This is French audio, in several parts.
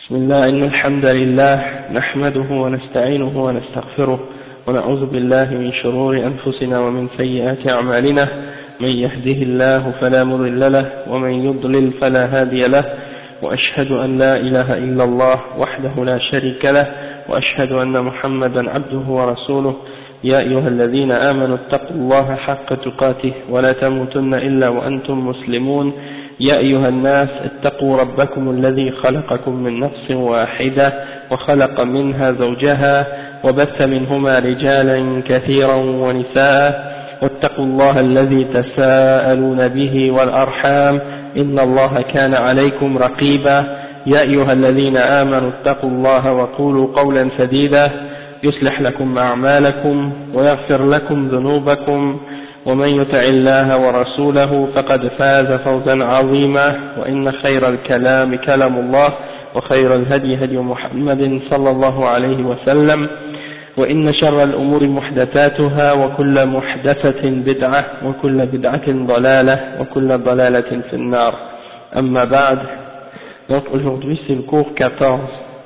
بسم الله إن الحمد لله نحمده ونستعينه ونستغفره ونعوذ بالله من شرور أنفسنا ومن سيئات أعمالنا من يهده الله فلا مضل له ومن يضلل فلا هادي له وأشهد أن لا إله إلا الله وحده لا شريك له وأشهد أن محمدا عبده ورسوله يا أيها الذين آمنوا اتقوا الله حق تقاته ولا تموتن إلا وأنتم مسلمون يا أيها الناس اتقوا ربكم الذي خلقكم من نفس واحدة وخلق منها زوجها وبث منهما رجالا كثيرا ونساء واتقوا الله الذي تساءلون به والأرحام إن الله كان عليكم رقيبا يا أيها الذين آمنوا اتقوا الله وقولوا قولا سديدا يصلح لكم أعمالكم ويغفر لكم ذنوبكم ومن يطع الله ورسوله فقد فاز فوزا عظيما وإن خير الكلام كلام الله وخير الهدي هدي محمد صلى الله عليه وسلم وإن شر الأمور محدثاتها وكل محدثة بدعة وكل بدعة ضلالة وكل ضلالة في النار أما بعد. Donc aujourd'hui c'est le cours 14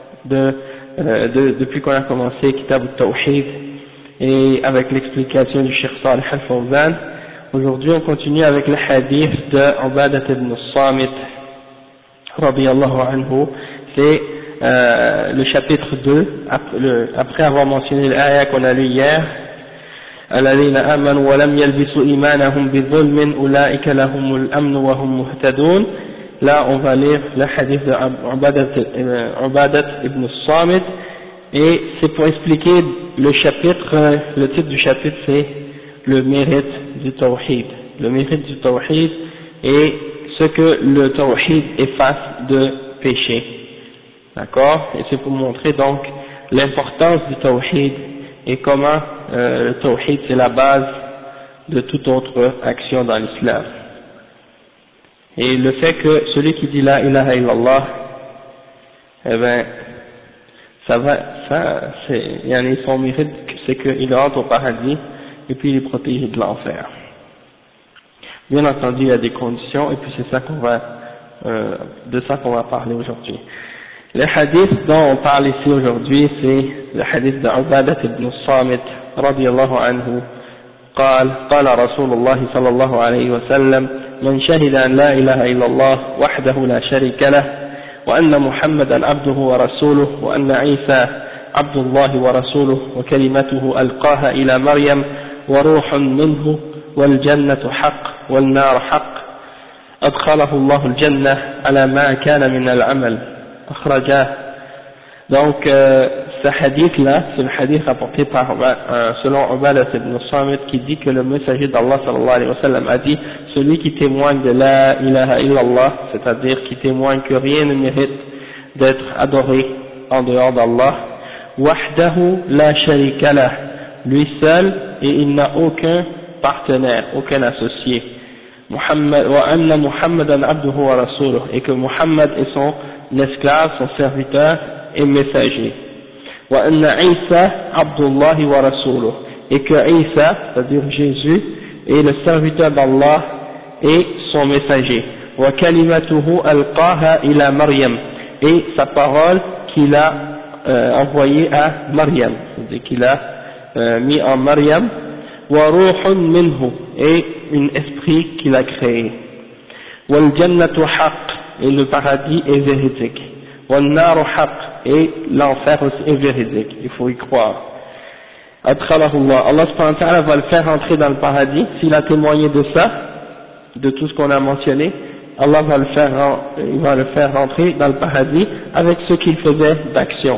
depuis qu'on a commencé Kitab al-Tawhid et avec l'explication du Cheikh Salih al-Fawzan. Aujourd'hui on continue avec le hadith de Ubadah ibn al-Samit radiyallahu anhu. C'est le chapitre 2 après avoir mentionné l'ayah qu'on a lu hier, الذين آمنوا ولم يلبسوا إيمانهم بظلم أولئك لهم الأمن وهم مهتدون. Là on va lire le hadith de Ubadah ibn al-Samit et c'est pour expliquer le chapitre, le titre du chapitre c'est le mérite du tawhid, le mérite du tawhid et ce que le tawhid efface de péché, d'accord, et c'est pour montrer donc l'importance du tawhid et comment le tawhid c'est la base de toute autre action dans l'islam. Et le fait que celui qui dit la ilaha illallah, eh ben, son mérite, c'est qu'il rentre au paradis et puis il est protégé de l'enfer. Bien entendu, il y a des conditions et puis c'est ça de ça qu'on va parler aujourd'hui. Le hadith dont on parle ici aujourd'hui, c'est le hadith d'Ubadah ibn al-Samit radiyallahu anhu. قال رسول الله صلى الله عليه وسلم من شهد أن لا إله إلا الله وحده لا شريك له وأن محمدا عبده ورسوله وأن عيسى عبد الله ورسوله وكلمته ألقاها إلى مريم وروح منه والجنة حق والنار حق أدخله الله الجنة على ما كان من العمل أخرجاه. Donc ce hadith là, c'est le hadith rapporté par selon Ubadah ibn al-Samit qui dit que le messager d'Allah sallallahu alayhi wa sallam a dit: celui qui témoigne de la ilaha illallah, c'est-à-dire qui témoigne que rien ne mérite d'être adoré en dehors d'Allah, wahdahu la sharika lah, lui seul et il n'a aucun partenaire, aucun associé, wa anna Muhammadan abduhu wa rasuluh, et que Muhammad est son esclave, son serviteur et messager, wa anna Isa abdullahi wa rasuluh, et que Isa, c'est-à-dire Jésus, est le serviteur d'Allah et son messager, wa kalimatuhu alqaha ila Maryam, et sa parole qu'il a envoyée à Maryam, c'est-à-dire qu'il a mis en Maryam, wa ruhun minhu, et un esprit qu'il a créé, wal jannatu haqq, et le paradis est véridique, wal naru haqq, et l'enfer aussi est véridique, il faut y croire. Adkhalahullah, Allah subhanahu wa ta'ala va le faire entrer dans le paradis s'il a témoigné de ça, de tout ce qu'on a mentionné. Allah va le faire rentrer dans le paradis avec ce qu'il faisait d'action.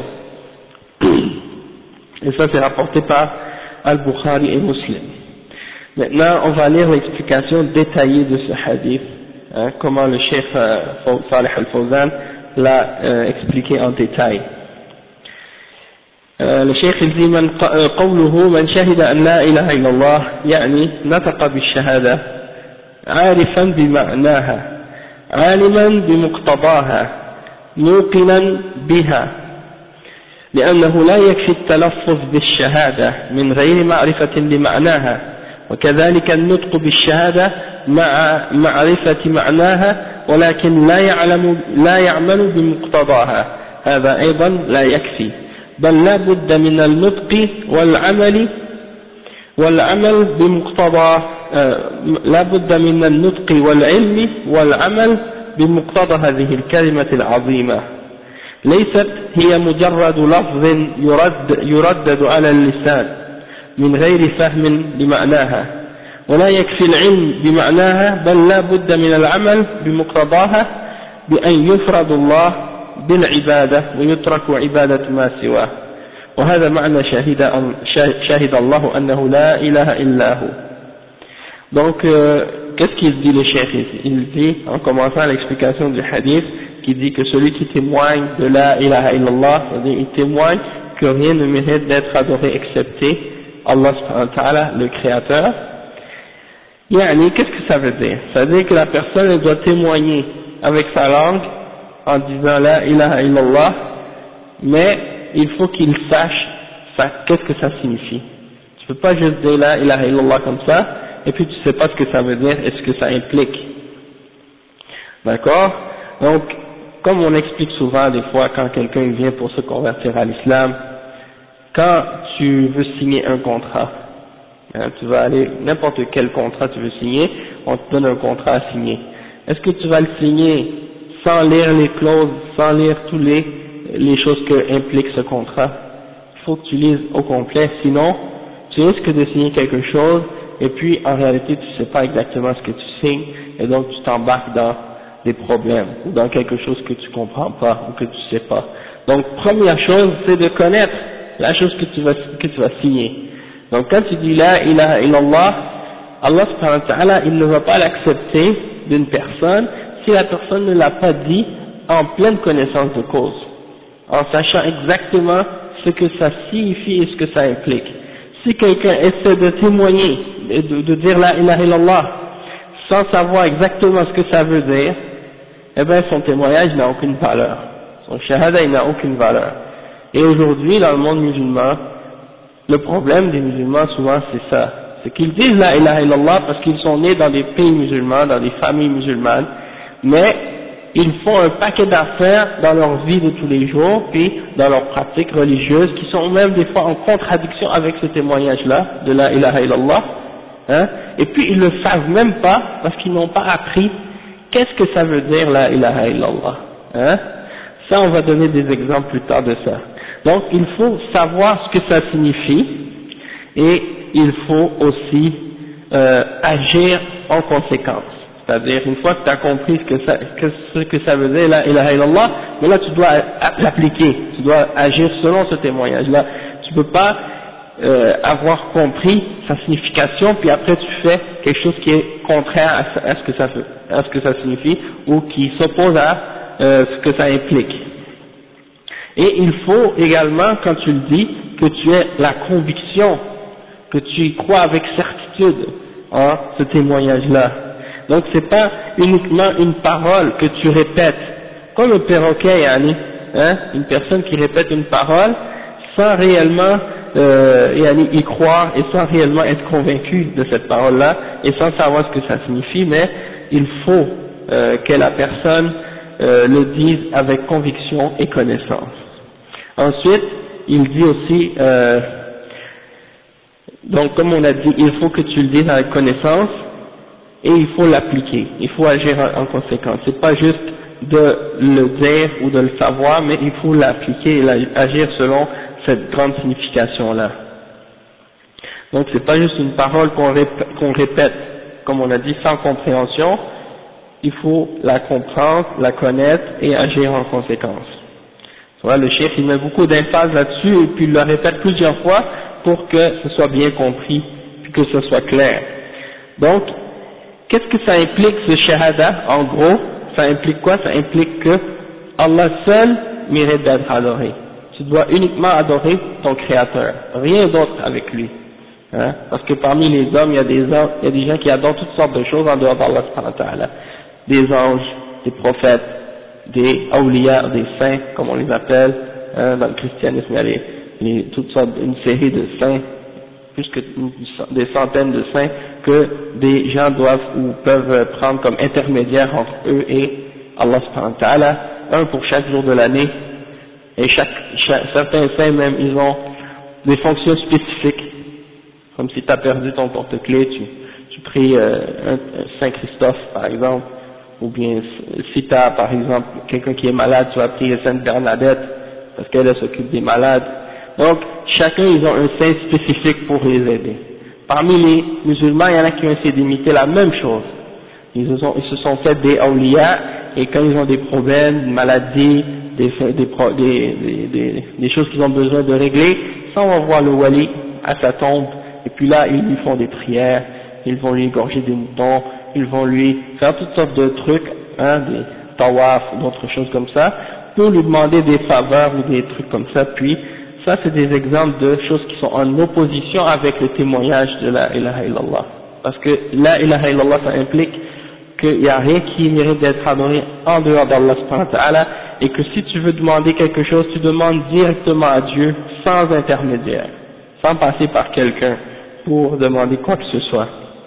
Et ça c'est rapporté par Al-Bukhari et Muslim. Maintenant on va lire l'explication détaillée de ce hadith, comment le Cheikh Salih al-Fawzan l'a expliqué en détail. Le Cheikh il dit قوله من شهد أن لا إله إلا الله يعني نطق بالشهادة عارفا بمعناها عالما بمقتضاها موقنا بها، لأنه لا يكفي التلفظ بالشهادة من غير معرفة لمعناها، وكذلك النطق بالشهادة مع معرفة معناها ولكن لا يعمل بمقتضاها، هذا أيضا لا يكفي بل لا بد من النطق والعمل بمقتضى لا بد من النطق والعلم والعمل بمقتضى هذه الكلمة العظيمة ليست هي مجرد لفظ يردد على اللسان من غير فهم بمعناها ولا يكفي العلم بمعناها بل لا بد من العمل بمقتضاها بأن يفرد الله بالعبادة ويترك عبادة ما سواه وهذا معنى شهد الله أنه لا إله إلا هو. Donc qu'est-ce qu'il dit le cheikh ici? Il dit en commençant l'explication du hadith qui dit que celui qui témoigne de la ilaha illallah, c'est-à-dire il témoigne que rien ne mérite d'être adoré excepté Allah subhanahu wa ta'ala, le créateur. Yani, qu'est-ce que ça veut dire? Ça veut dire que la personne elle doit témoigner avec sa langue en disant la ilaha illallah, mais il faut qu'il sache qu'est-ce que ça signifie. Tu peux pas juste dire la ilaha illallah comme ça, et puis tu sais pas ce que ça veut dire et ce que ça implique. D'accord? Donc, comme on explique souvent des fois quand quelqu'un vient pour se convertir à l'islam, quand tu veux signer un contrat, hein, tu vas aller, n'importe quel contrat tu veux signer, on te donne un contrat à signer. Est-ce que tu vas le signer sans lire les clauses, sans lire tous les choses que implique ce contrat? Il faut que tu lises au complet, sinon tu risques de signer quelque chose et puis en réalité tu sais pas exactement ce que tu signes et donc tu t'embarques dans des problèmes ou dans quelque chose que tu comprends pas ou que tu sais pas. Donc première chose c'est de connaître la chose que tu vas signer. Donc quand tu dis la ilaha illallah, Allah subhanahu wa ta'ala il ne va pas l'accepter d'une personne si la personne ne l'a pas dit en pleine connaissance de cause, en sachant exactement ce que ça signifie et ce que ça implique. Si quelqu'un essaie de témoigner, de dire la ilaha illallah sans savoir exactement ce que ça veut dire, eh bien son témoignage n'a aucune valeur, son shahada il n'a aucune valeur. Et aujourd'hui dans le monde musulman, le problème des musulmans souvent c'est ça, c'est qu'ils disent la ilaha illallah parce qu'ils sont nés dans des pays musulmans, dans des familles musulmanes, mais ils font un paquet d'affaires dans leur vie de tous les jours, puis dans leurs pratiques religieuses, qui sont même des fois en contradiction avec ce témoignage-là, de la ilaha illallah, hein, et puis ils ne le savent même pas, parce qu'ils n'ont pas appris qu'est-ce que ça veut dire la ilaha illallah, hein. Ça on va donner des exemples plus tard de ça. Donc il faut savoir ce que ça signifie, et il faut aussi agir en conséquence. C'est-à-dire, une fois que tu as compris ce que ça veut dire, la ilaha illallah, mais là tu dois l'appliquer, tu dois agir selon ce témoignage-là. Tu peux pas avoir compris sa signification, puis après tu fais quelque chose qui est contraire à ce que ça signifie, ou qui s'oppose à ce que ça implique. Et il faut également, quand tu le dis, que tu aies la conviction, que tu y crois avec certitude en ce témoignage-là. Donc c'est pas uniquement une parole que tu répètes, comme un perroquet, yani, hein, une personne qui répète une parole sans réellement y croire et sans réellement être convaincu de cette parole-là et sans savoir ce que ça signifie, mais il faut que la personne le dise avec conviction et connaissance. Ensuite, il dit aussi, donc comme on a dit, il faut que tu le dises avec connaissance, et il faut l'appliquer, il faut agir en conséquence. C'est pas juste de le dire ou de le savoir, mais il faut l'appliquer et agir selon cette grande signification-là. Donc c'est pas juste une parole qu'on répète, comme on a dit, sans compréhension, il faut la comprendre, la connaître et agir en conséquence. Voilà, le cheikh il met beaucoup d'emphase là-dessus et puis il le répète plusieurs fois pour que ce soit bien compris, puis que ce soit clair. Donc, qu'est-ce que ça implique ce shahada? En gros, ça implique quoi? Ça implique que Allah seul mérite d'être adoré. Tu dois uniquement adorer ton créateur, rien d'autre avec lui. Hein? Parce que parmi les hommes, il y a des gens qui adorent toutes sortes de choses en dehors d'Allah subhanahu wa ta'ala. Des anges, des prophètes, des awliya, des saints, comme on les appelle, hein, dans le christianisme, il y a toutes sortes, une série de saints, plus que des centaines de saints, que des gens doivent ou peuvent prendre comme intermédiaire entre eux et Allah subhanahu wa ta'ala, un pour chaque jour de l'année, Et certains saints même, ils ont des fonctions spécifiques, comme si tu as perdu ton porte-clés, tu pries un Saint Christophe par exemple, ou bien si tu as par exemple quelqu'un qui est malade, tu vas prier Sainte Bernadette, parce qu'elle s'occupe des malades. Donc chacun ils ont un saint spécifique pour les aider. Parmi les musulmans, il y en a qui ont essayé d'imiter la même chose. Ils se sont fait des awliya, et quand ils ont des problèmes, des maladies, des choses qu'ils ont besoin de régler, ça on va voir le wali à sa tombe, et puis là ils lui font des prières, ils vont lui égorger des moutons, ils vont lui faire toutes sortes de trucs, des tawaf, d'autres choses comme ça, pour lui demander des faveurs ou des trucs comme ça. Puis ça c'est des exemples de choses qui sont en opposition avec le témoignage de la ilaha illallah, parce que la ilaha illallah ça implique qu'il n'y a rien qui mérite d'être adoré en dehors d'Allah subhanahu wa ta'ala, et que si tu veux demander quelque chose, tu demandes directement à Dieu, sans intermédiaire, sans passer par quelqu'un pour demander quoi que ce soit.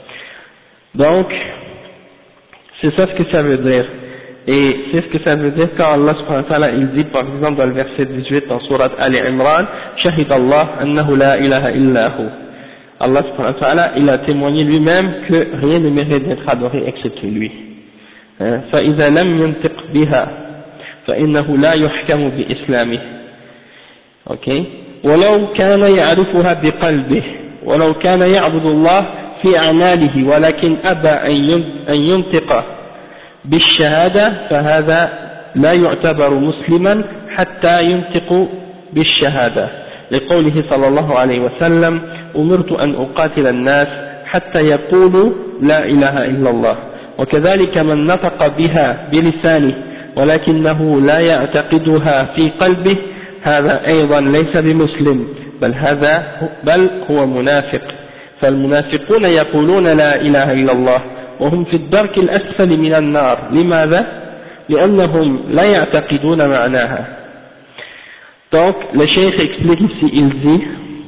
Donc, c'est ça ce que ça veut dire. Et c'est ce que ça veut dire quand Allah subhanahu wa ta'ala il dit par exemple dans le verset 18 dans sourate Ali Imran, Shahid Allah annahu la ilaha illahu. Allah subhanahu wa ta'ala il a témoigné lui-même que rien ne mérite d'être adoré excepté lui. فإذا لم ينطق بها فإنه لا يحكم بإسلامه. Okay. ولو كان يعرفها بقلبه ولو كان يعبد الله في أعماله ولكن أبى أن ينطق بالشهادة فهذا لا يعتبر مسلما حتى ينطق بالشهادة لقوله صلى الله عليه وسلم أمرت أن أقاتل الناس حتى يقولوا لا إله إلا الله. وكذلك من نطق بها بلسانه ولكنه لا يعتقدها في قلبه هذا أيضا ليس بمسلم بل هو منافق. فالمنافقون يقولون لا إله إلا الله وهم في الدرك الأسفل من النار. لماذا؟ لأنهم لا يعتقدون معناها. Donc le cheikh explique ici, il dit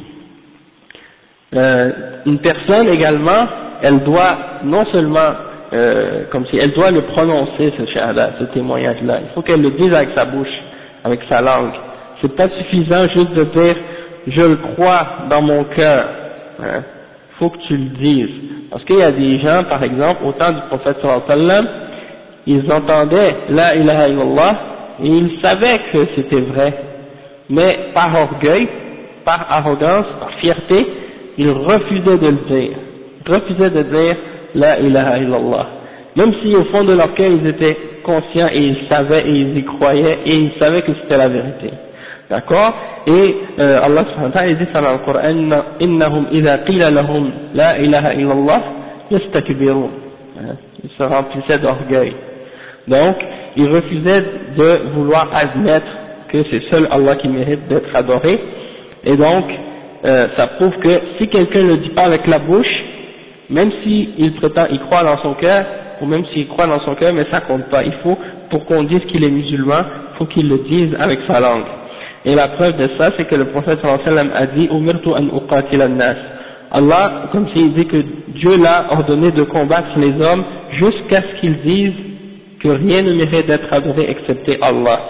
une personne également elle doit non seulement comme si elle doit le prononcer ce shahada, ce témoignage là, il faut qu'elle le dise avec sa bouche, avec sa langue. C'est pas suffisant juste de dire je le crois dans mon cœur, faut que tu le dises, parce qu'il y a des gens par exemple au temps du prophète sallallahu alayhi wa sallam, ils entendaient la ilaha illallah et ils savaient que c'était vrai, mais par orgueil, par arrogance, par fierté, ils refusaient de le dire, refusaient de dire la ilaha illallah, même si au fond de leur cœur ils étaient conscients et ils savaient et ils y croyaient et ils savaient que c'était la vérité. D'accord? Et Allah subhanahu wa ta'ala dit dans le Coran, innahum idha qila lahum la ilaha illallah yastakbirun, ils se remplissaient d'orgueil. Donc ils refusaient de vouloir admettre que c'est seul Allah qui mérite d'être adoré, et donc ça prouve que si quelqu'un ne le dit pas avec la bouche, même s'il prétend y croire dans son cœur, ou même s'il croit dans son cœur, mais ça compte pas. Il faut, pour qu'on dise qu'il est musulman, il faut qu'il le dise avec sa langue. Et la preuve de ça, c'est que le prophète sallallahu alayhi wa sallam a dit umirtu an uqatila an-nas. Allah, comme s'il dit que Dieu l'a ordonné de combattre les hommes jusqu'à ce qu'ils disent que rien ne mérite d'être adoré excepté Allah.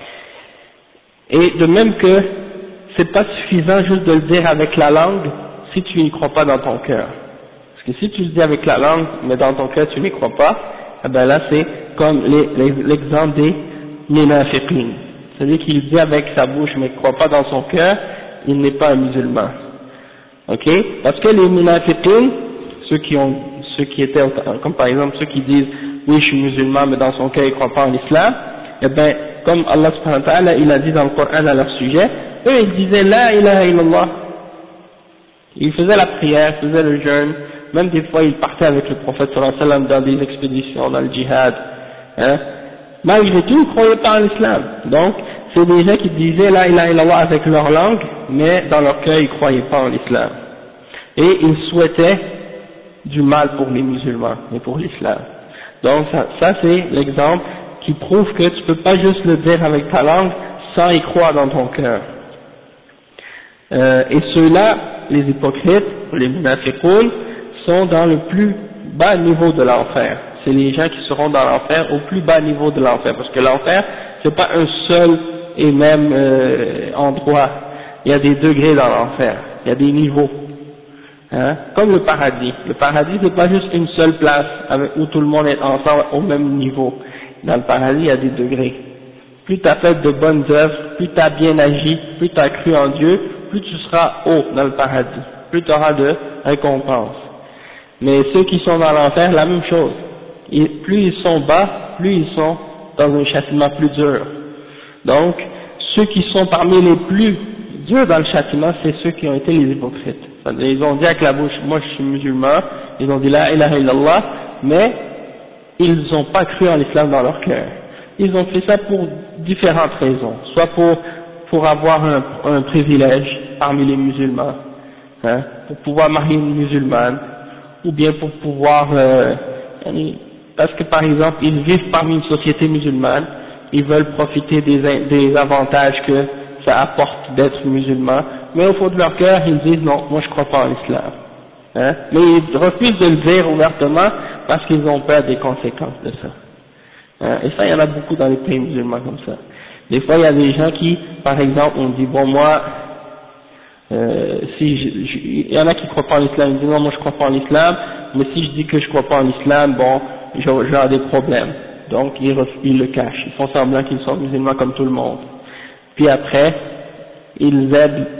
Et de même que c'est pas suffisant juste de le dire avec la langue si tu n'y crois pas dans ton cœur. Parce que si tu le dis avec la langue, mais dans ton cœur tu n'y crois pas, eh ben là c'est comme l'exemple des munafiqin. Celui qui le dit avec sa bouche mais ne croit pas dans son cœur, il n'est pas un musulman. Ok? Parce que les munafiqin, ceux qui étaient, comme par exemple ceux qui disent oui je suis musulman mais dans son cœur il ne croit pas en l'islam, eh ben comme Allah subhanahu wa ta'ala il a dit dans le Coran à leur sujet, eux ils disaient la ilaha illallah. Ils faisaient la prière, faisaient le jeûne, même des fois ils partaient avec le prophète sallallahu alayhi wa sallam dans des expéditions, dans le djihad, malgré tout ils ne croyaient pas en l'islam. Donc c'est des gens qui disaient la ilaha illallah avec leur langue, mais dans leur cœur ils ne croyaient pas en l'islam. Et ils souhaitaient du mal pour les musulmans et pour l'islam. Donc ça c'est l'exemple qui prouve que tu ne peux pas juste le dire avec ta langue sans y croire dans ton cœur. Et ceux-là, les hypocrites, les munafiqoun, sont dans le plus bas niveau de l'enfer. C'est les gens qui seront dans l'enfer au plus bas niveau de l'enfer, parce que l'enfer c'est pas un seul et même endroit. Il y a des degrés dans l'enfer, il y a des niveaux. Hein? Comme le paradis. Le paradis, c'est pas juste une seule place où tout le monde est ensemble au même niveau. Dans le paradis, il y a des degrés. Plus tu as fait de bonnes œuvres, plus tu as bien agi, plus tu as cru en Dieu, plus tu seras haut dans le paradis, plus tu auras de récompenses. Mais ceux qui sont dans l'enfer, la même chose. Plus ils sont bas, plus ils sont dans un châtiment plus dur. Donc, ceux qui sont parmi les plus durs dans le châtiment, c'est ceux qui ont été les hypocrites. Ils ont dit avec la bouche, moi je suis musulman, ils ont dit la ilaha illallah, mais ils n'ont pas cru en l'islam dans leur cœur. Ils ont fait ça pour différentes raisons, soit pour avoir un privilège parmi les musulmans, hein, pour pouvoir marier une musulmane, ou bien pour pouvoir, parce que par exemple ils vivent parmi une société musulmane, ils veulent profiter des avantages que ça apporte d'être musulman, mais au fond de leur cœur ils disent non, moi je crois pas en l'islam, hein, mais ils refusent de le dire ouvertement parce qu'ils ont peur des conséquences de ça. Et ça, il y en a beaucoup dans les pays musulmans comme ça. Des fois, il y a des gens qui, par exemple, on dit, bon, moi, il y en a qui croient pas en l'islam, ils disent, non, moi je crois pas en l'islam, mais si je dis que je crois pas en l'islam, bon, j'aurai des problèmes. Donc, ils le cachent. Ils font semblant qu'ils sont musulmans comme tout le monde. Puis après, ils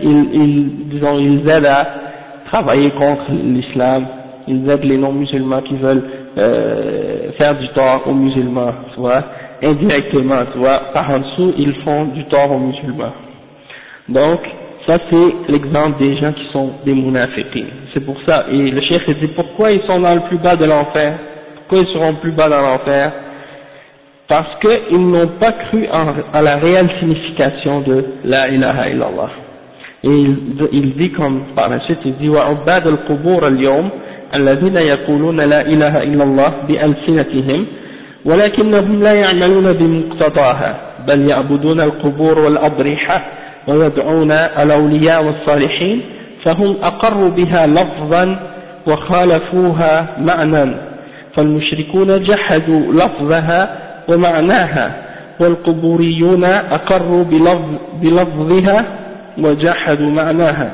aident à travailler contre l'islam, ils aident les non-musulmans qui veulent faire du tort aux musulmans, tu vois, indirectement, tu vois, par en dessous, ils font du tort aux musulmans. Donc, ça c'est l'exemple des gens qui sont des munafiqin. C'est pour ça, et le cheikh dit pourquoi ils sont dans le plus bas de l'enfer, pourquoi ils seront plus bas dans l'enfer, parce qu'ils n'ont pas cru à la réelle signification de la ilaha illallah. Et il dit comme par la suite, il dit وَعُبَّادَ الْقُبُورَ الْيَوْمِ الذين يقولون لا إله إلا الله بألسنتهم ولكنهم لا يعملون بمقتضاها بل يعبدون القبور والأضرحة ويدعون الأولياء والصالحين فهم أقروا بها لفظا وخالفوها معنى فالمشركون جحدوا لفظها ومعناها والقبوريون أقروا بلفظها وجحدوا معناها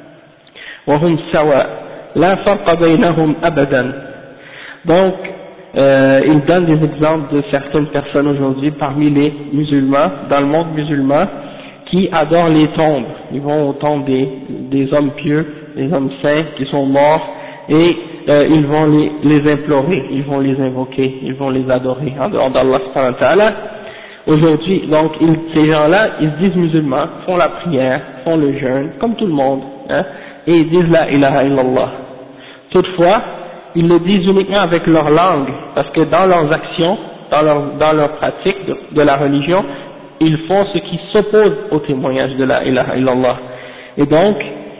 وهم سواء لا فرق بينهم أبدا. Donc il donne des exemples de certaines personnes aujourd'hui parmi les musulmans, dans le monde musulman, qui adorent les tombes. Ils vont aux tombes des hommes pieux, des hommes saints qui sont morts, et ils vont les implorer, ils vont les invoquer, ils vont les adorer en dehors d'Allah subhanahu wa ta'ala. Aujourd'hui, donc, ces gens-là, ils se disent musulmans, font la prière, font le jeûne, comme tout le monde, hein, et ils disent la ilaha illallah. Toutefois, ils le disent uniquement avec leur langue, parce que dans leurs actions, dans leur pratique de la religion, ils font ce qui s'oppose au témoignage de la ilaha illallah. Et donc,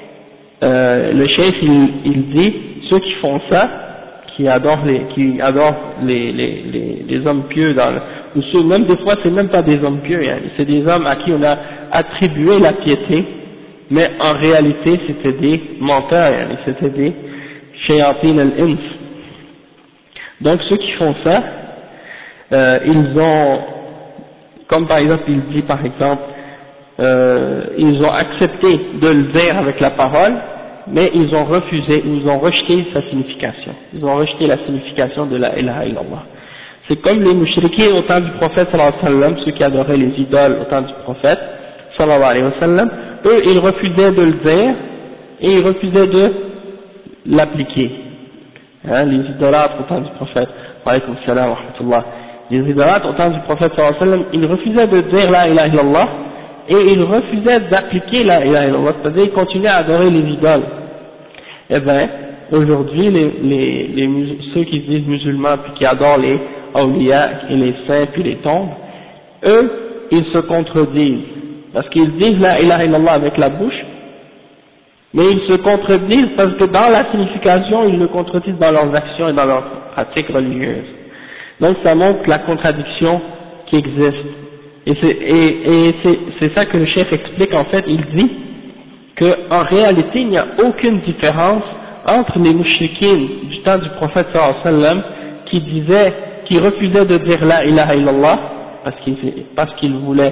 le cheikh, il dit, ceux qui font ça, qui adorent les hommes pieux ou ceux, même des fois c'est même pas des hommes pieux, hein, c'est des hommes à qui on a attribué la piété, mais en réalité c'était des menteurs, hein, c'était des shayatin al-ins. Donc ceux qui font ça, ils ont, comme par exemple il dit par exemple, ils ont accepté de le dire avec la parole, mais ils ont refusé, ils ont rejeté sa signification. Ils ont rejeté la signification de la ilaha illallah. C'est comme les mouchriquins au temps du prophète sallallahu alayhi wa sallam, ceux qui adoraient les idoles au temps du prophète sallallahu alayhi wa sallam, eux ils refusaient de le dire et ils refusaient de l'appliquer. Hein, les idolâtres au temps du prophète, alaykum salam wa rahmatullah, les idolâtres au temps du prophète sallallahu alayhi wa sallam, ils refusaient de dire la ilaha illallah et ils refusaient d'appliquer la ilaha illallah, c'est-à-dire ils continuaient à adorer les idoles. Eh bien, aujourd'hui, ceux qui se disent musulmans puis qui adorent les awliya et les saints puis les tombes, eux, ils se contredisent, parce qu'ils disent la ilaha illallah avec la bouche, mais ils se contredisent parce que dans la signification, ils le contredisent dans leurs actions et dans leurs pratiques religieuses. Donc ça montre la contradiction qui existe. Et c'est ça que le chef explique en fait, il dit qu'en réalité il n'y a aucune différence entre les mouchriquins du temps du prophète sallallahu alayhi wa sallam qui refusaient de dire la ilaha illallah parce qu'ils voulaient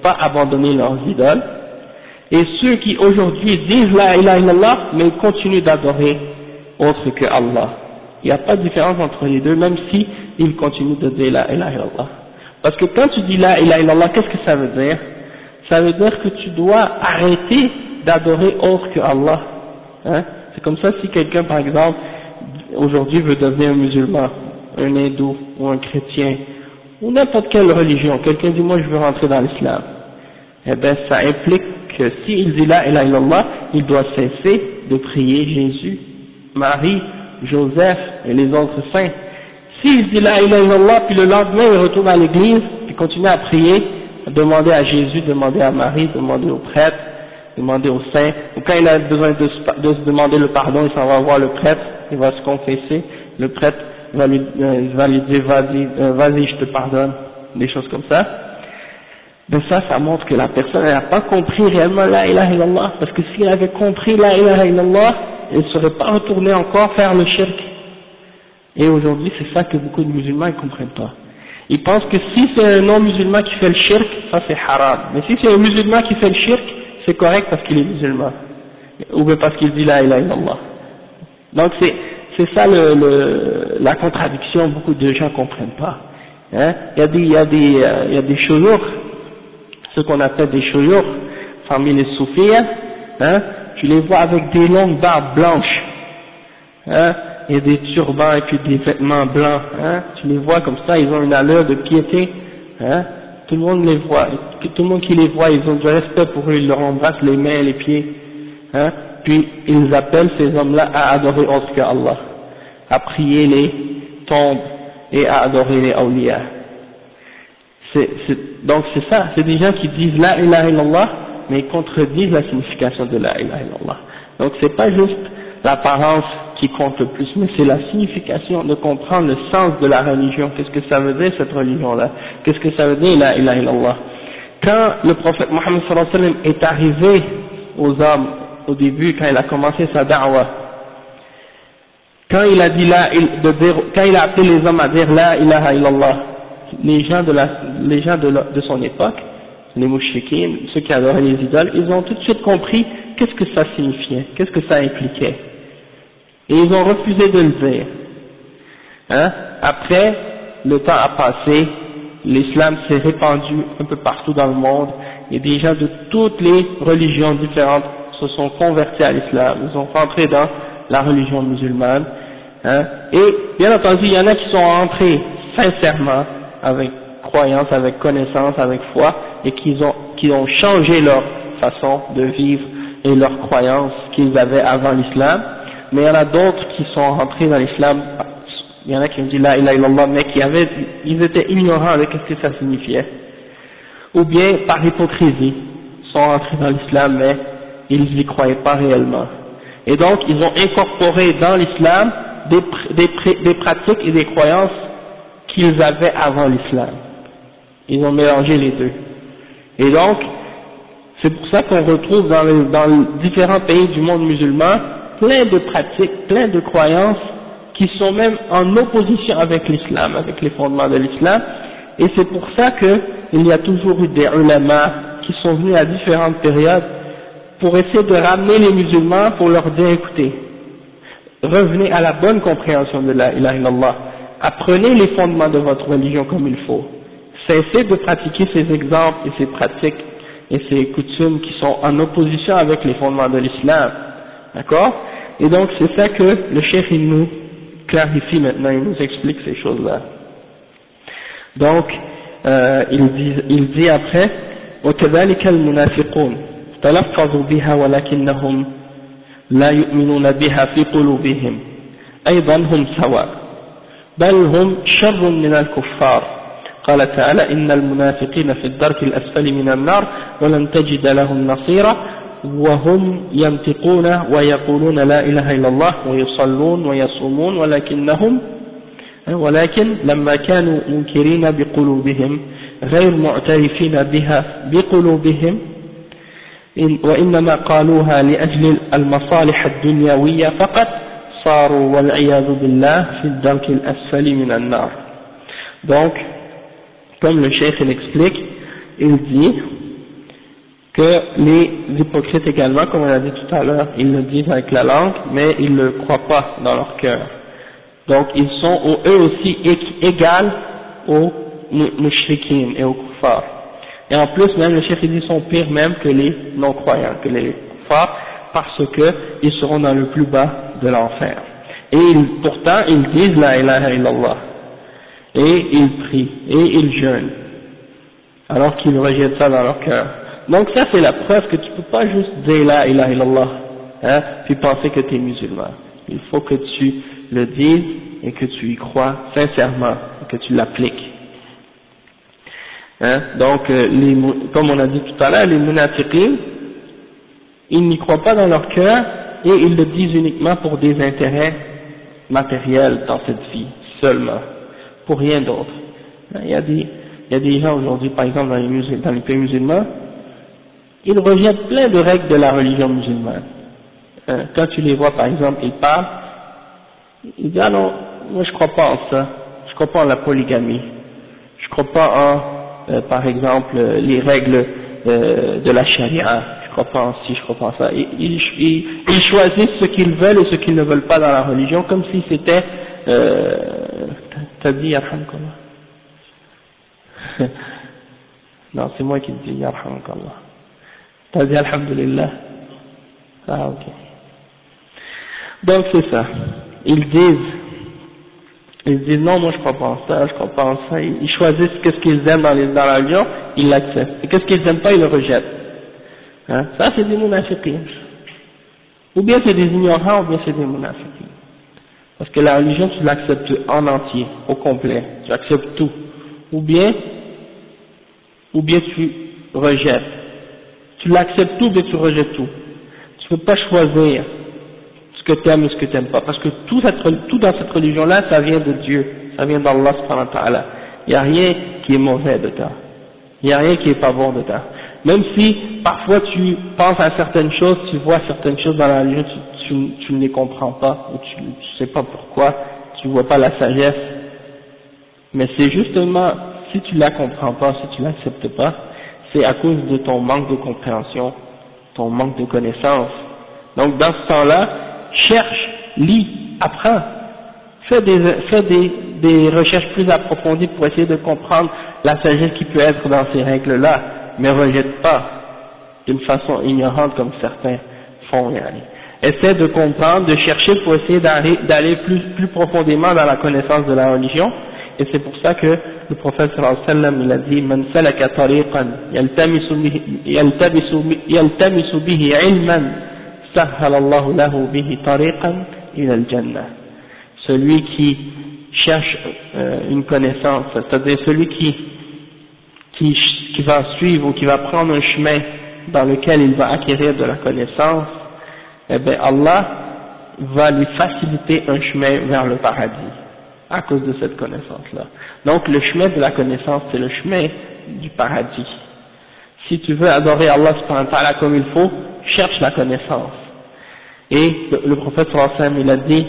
pas abandonné leurs idoles, et ceux qui aujourd'hui disent la ilaha illallah, mais ils continuent d'adorer autre que Allah. Il n'y a pas de différence entre les deux, même si ils continuent de dire la ilaha illallah. Parce que quand tu dis la ilaha illallah, qu'est-ce que ça veut dire? Ça veut dire que tu dois arrêter d'adorer autre que Allah. Hein? C'est comme ça si quelqu'un, par exemple, aujourd'hui veut devenir un musulman, un hindou ou un chrétien, ou n'importe quelle religion, quelqu'un dit moi je veux rentrer dans l'islam, eh bien ça implique que s'il dit la ilaha illallah, il doit cesser de prier Jésus, Marie, Joseph et les autres saints. S'il dit la ilaha illallah, puis le lendemain il retourne à l'église, puis continue à prier, à demander à Jésus, demander à Marie, demander aux prêtres, demander aux saints, ou quand il a besoin de se demander le pardon, il s'en va voir le prêtre, il va se confesser, le prêtre va lui dire vas-y je te pardonne, des choses comme ça. Ben ça montre que la personne n'a pas compris réellement la ilaha illallah, parce que s'il avait compris la ilaha illallah, il ne serait pas retourné encore faire le shirk. Et aujourd'hui c'est ça que beaucoup de musulmans ne comprennent pas. Ils pensent que si c'est un non-musulman qui fait le shirk, ça c'est haram, mais si c'est un musulman qui fait le shirk, c'est correct parce qu'il est musulman, ou bien parce qu'il dit la ilaha illallah. Donc c'est ça la contradiction, beaucoup de gens comprennent pas. Hein? Il y a des shuyukh, ce qu'on appelle des shuyukh, parmi les soufis, hein? Tu les vois avec des longues barbes blanches, hein? Et des turbans et puis des vêtements blancs, hein? Tu les vois comme ça, ils ont une allure de piété, hein? Tout le monde les voit, tout le monde qui les voit, ils ont du respect pour eux, ils leur embrassent les mains et les pieds, hein? Puis ils appellent ces hommes-là à adorer autre que Allah, à prier les tombes et à adorer les awliya. Donc c'est ça, c'est des gens qui disent la ilaha illallah, mais ils contredisent la signification de la ilaha illallah. Donc c'est pas juste l'apparence qui compte le plus, mais c'est la signification de comprendre le sens de la religion. Qu'est-ce que ça veut dire cette religion-là? Qu'est-ce que ça veut dire la ilaha illallah? Quand le prophète Mohammed sallallahu alayhi wa sallam est arrivé aux hommes, au début, quand il a commencé sa da'wah, quand il a dit quand il a appelé les hommes à dire la ilaha illallah, les gens de son époque, les mouchriquins, ceux qui adoraient les idoles, ils ont tout de suite compris qu'est-ce que ça signifiait, qu'est-ce que ça impliquait. Et ils ont refusé de le dire. Hein? Après, le temps a passé, l'islam s'est répandu un peu partout dans le monde, et des gens de toutes les religions différentes se sont convertis à l'islam, ils sont rentrés dans la religion musulmane, hein? Et bien entendu, il y en a qui sont entrés sincèrement, avec croyance, avec connaissance, avec foi, et qui ont changé leur façon de vivre et leur croyance qu'ils avaient avant l'islam. Mais il y en a d'autres qui sont rentrés dans l'islam, il y en a qui ont dit la ilaha illallah, mais ils étaient ignorants de ce que ça signifiait. Ou bien, par hypocrisie, sont rentrés dans l'islam, mais ils n'y croyaient pas réellement. Et donc, ils ont incorporé dans l'islam des pratiques et des croyances qu'ils avaient avant l'islam. Ils ont mélangé les deux. Et donc, c'est pour ça qu'on retrouve dans différents pays du monde musulman plein de pratiques, plein de croyances qui sont même en opposition avec l'islam, avec les fondements de l'islam. Et c'est pour ça qu'il y a toujours eu des ulama qui sont venus à différentes périodes pour essayer de ramener les musulmans, pour leur dire écoutez, revenez à la bonne compréhension de la ilaha illallah, apprenez les fondements de votre religion comme il faut, cessez de pratiquer ces exemples et ces pratiques et ces coutumes qui sont en opposition avec les fondements de l'islam, d'accord? Et donc c'est ça que le cheikh il nous clarifie maintenant, il nous explique ces choses-là. Donc il dit après وكذلك المنافقون تلفظوا بها ولكنهم لا يؤمنون بها في قلوبهم أيضا هم سواء بل هم شر من الكفار قال تعالى إن المنافقين في الدرك الأسفل من النار ولن تجد لهم نصيرا وهم ينطقون ويقولون لا إله إلا الله ويصلون ويصومون ولكن لما كانوا منكرين بقلوبهم غير معترفين بها بقلوبهم وإنما قالوها لأجل المصالح الدنيوية فقط صاروا والعياذ بالله في الدرك الأسفل من النار. Donc, comme le cheikh l'explique, il dit que les hypocrites également, comme on a dit tout à l'heure, ils le disent avec la langue, mais ils ne le croient pas dans leur cœur. Donc ils sont eux aussi égales aux mushrikin et aux kuffars. Et en plus même, le cheikh dit sont pires même que les non-croyants, que les kuffars, parce que ils seront dans le plus bas de l'enfer. Et pourtant ils disent la ilaha illallah, et ils prient, et ils jeûnent, alors qu'ils rejettent ça dans leur cœur. Donc ça c'est la preuve que tu peux pas juste dire la ilaha illallah, hein, puis penser que tu es musulman. Il faut que tu le dises et que tu y crois sincèrement, et que tu l'appliques. Hein, donc comme on a dit tout à l'heure, les munafiqin, ils n'y croient pas dans leur cœur et ils le disent uniquement pour des intérêts matériels dans cette vie seulement, pour rien d'autre. Il y a des gens aujourd'hui, par exemple dans les pays musulmans, ils rejettent plein de règles de la religion musulmane. Quand tu les vois par exemple, ils parlent, ils disent ah non, moi je crois pas en ça, je crois pas en la polygamie, je crois pas en par exemple les règles de la charia, je crois pas en ci, je crois pas en ça. Ils choisissent ce qu'ils veulent et ce qu'ils ne veulent pas dans la religion, comme si c'était t'as dit yarhamkallah. Non, c'est moi qui dis yarhamkallah. T'as dit alhamdulillah. Ah ok. Donc c'est ça. Ils disent non, moi je crois pas en ça, je crois pas en ça. Ils choisissent qu'est-ce qu'ils aiment dans la religion, ils l'acceptent. Et qu'est-ce qu'ils aiment pas, ils le rejettent. Hein? Ça c'est des munafiqin. Ou bien c'est des ignorants, ou bien c'est des munafiqin. Parce que la religion tu l'acceptes en entier, au complet. Tu acceptes tout. Ou bien tu rejettes. Tu l'acceptes tout, mais tu rejettes tout. Tu peux pas choisir ce que tu aimes et ce que tu n'aimes pas, parce que tout dans cette religion-là, ça vient de Dieu, ça vient d'Allah subhanahu wa ta'ala. Il n'y a rien qui est mauvais de ça, il n'y a rien qui est pas bon de ça. Même si parfois tu penses à certaines choses, tu vois certaines choses dans la religion, tu ne les comprends pas, ou tu sais pas pourquoi, tu vois pas la sagesse, mais c'est justement, si tu la comprends pas, si tu l'acceptes pas, c'est à cause de ton manque de compréhension, ton manque de connaissance. Donc dans ce temps-là, cherche, lis, apprends, fais des recherches plus approfondies pour essayer de comprendre la sagesse qui peut être dans ces règles-là, mais rejette pas d'une façon ignorante comme certains font. Essaie de comprendre, de chercher pour essayer d'aller plus profondément dans la connaissance de la religion, et c'est pour ça que le prophète sallallahu alayhi wa sallam il a dit man salaka tariqan yaltamisu bihi ilman sahhala Allahu lahu bihi tariqan ila al-jannah. Celui qui cherche une connaissance, c'est-à-dire celui qui va suivre ou qui va prendre un chemin dans lequel il va acquérir de la connaissance, eh bien Allah va lui faciliter un chemin vers le paradis à cause de cette connaissance-là. Donc le chemin de la connaissance, c'est le chemin du paradis. Si tu veux adorer Allah subhanahu wa ta'ala comme il faut, cherche la connaissance. Et le prophète sallallahu alayhi wa sallam il a dit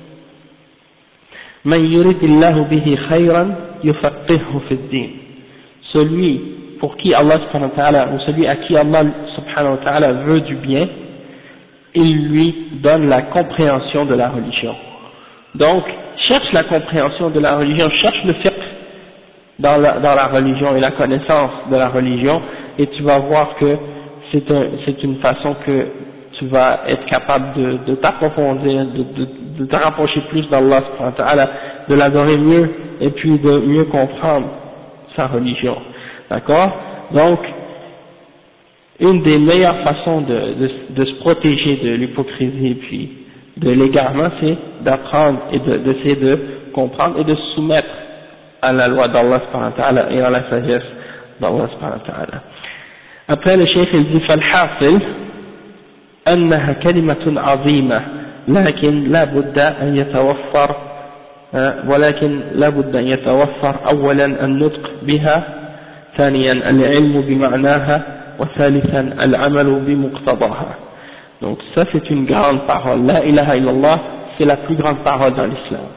Man yuridillahu bihi khayran yufaqqihhu fi ddin. Celui pour qui Allah subhanahu wa ta'ala, ou celui à qui Allah subhanahu wa ta'ala veut du bien, il lui donne la compréhension de la religion. Donc, cherche la compréhension de la religion, cherche le fiqh dans la religion et la connaissance de la religion, et tu vas voir que c'est une façon que tu vas être capable de t'approfondir, de te rapprocher plus d'Allah subhanahu wa ta'ala, de l'adorer mieux, et puis de mieux comprendre sa religion. D'accord? Donc, une des meilleures façons de se protéger de l'hypocrisie et puis de l'égarement, c'est d'apprendre et d'essayer de comprendre et de se soumettre à la loi d'Allah subhanahu wa ta'ala et à la sagesse d'Allah subhanahu wa ta'ala. Après le cheikh il dit فالحاصل أنها كلمة عظيمة لكن لا بد أن يتوفر أولا النطق بها ثانيا العلم بمعناها وثالثا العمل بمقتضاها. Donc ça c'est une grande parole, la ilaha illallah c'est la plus grande parole dans l'islam,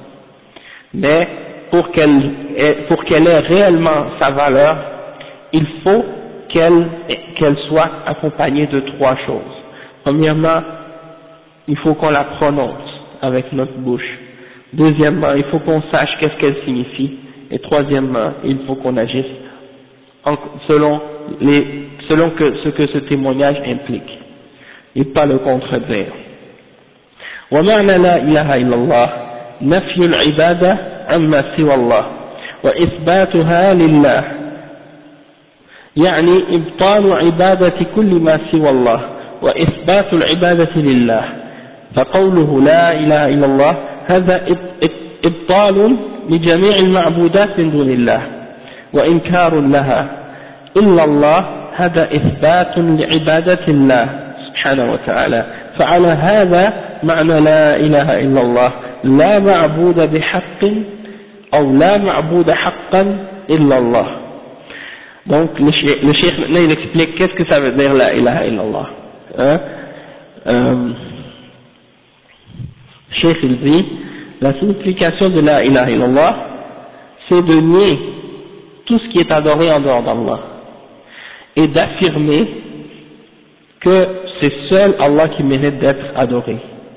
mais pour qu'elle ait réellement sa valeur, il faut qu'elle soit accompagnée de trois choses. Premièrement, il faut qu'on la prononce avec notre bouche. Deuxièmement, il faut qu'on sache qu'est-ce qu'elle signifie. Et troisièmement, il faut qu'on agisse selon ce que ce témoignage implique, et pas le contredire. ومعنى لا إله إلا الله نفي العبادة عما سوى الله وإثباتها لله، يعني إبطال عبادة كل ما سوى الله وإثبات العبادة لله. فقوله لا إله إلا الله هذا إبطال لجميع المعبودات من دون الله وإنكار لها، إلا الله هذا إثبات لعبادة الله سبحانه وتعالى. فعلى هذا معنى لا إله إلا الله لا معبود بحق أو لا معبود حقا إلا الله. Donc le cheikh maintenant il explique qu'est-ce que ça veut dire la ilaha illallah. Cheikh il dit la signification de la ilaha illallah c'est de nier tout ce qui est adoré en dehors d'Allah et d'affirmer que c'est seul Allah qui mérite d'être adoré.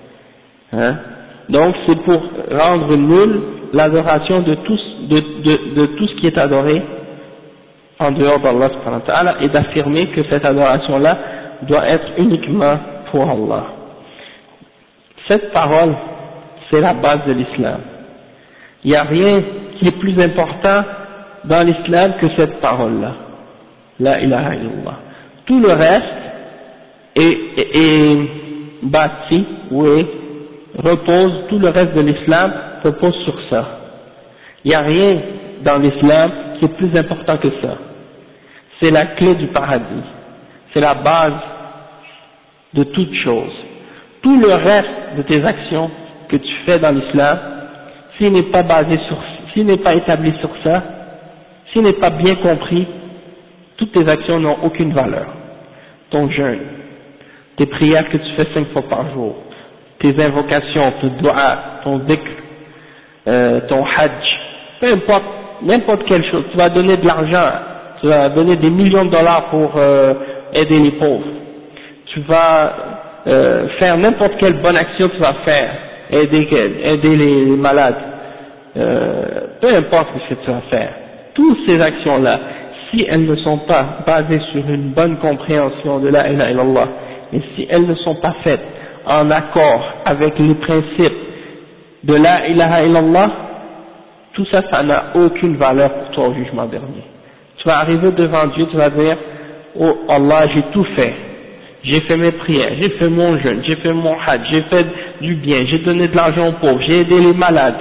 Donc c'est pour rendre nulle l'adoration de tout ce qui est adoré en dehors d'Allah subhanahu wa ta'ala et d'affirmer que cette adoration-là doit être uniquement pour Allah. Cette parole, c'est la base de l'islam. Il n'y a rien qui est plus important dans l'islam que cette parole-là, la ilaha illallah. Tout le reste est bâti ou repose, tout le reste de l'islam repose sur ça. Il n'y a rien dans l'islam qui est plus important que ça. C'est la clé du paradis, c'est la base de toute chose. Tout le reste de tes actions que tu fais dans l'islam, s'il n'est pas établi sur ça, s'il n'est pas bien compris, toutes tes actions n'ont aucune valeur. Ton jeûne, tes prières que tu fais 5 fois par jour, tes invocations, ton dua, ton dhikr, ton hajj, peu importe, n'importe quelle chose, tu vas donner de l'argent, tu vas donner des millions de dollars pour aider les pauvres, tu vas faire n'importe quelle bonne action tu vas faire, aider les malades, peu importe ce que tu vas faire, toutes ces actions-là, si elles ne sont pas basées sur une bonne compréhension de la ilaha illallah, et si elles ne sont pas faites en accord avec les principes de la ilaha illallah, tout ça, ça n'a aucune valeur pour toi au jugement dernier. Tu vas arriver devant Dieu, tu vas dire, oh Allah, j'ai tout fait. J'ai fait mes prières, j'ai fait mon jeûne, j'ai fait mon hajj, j'ai fait du bien, j'ai donné de l'argent aux pauvres, j'ai aidé les malades.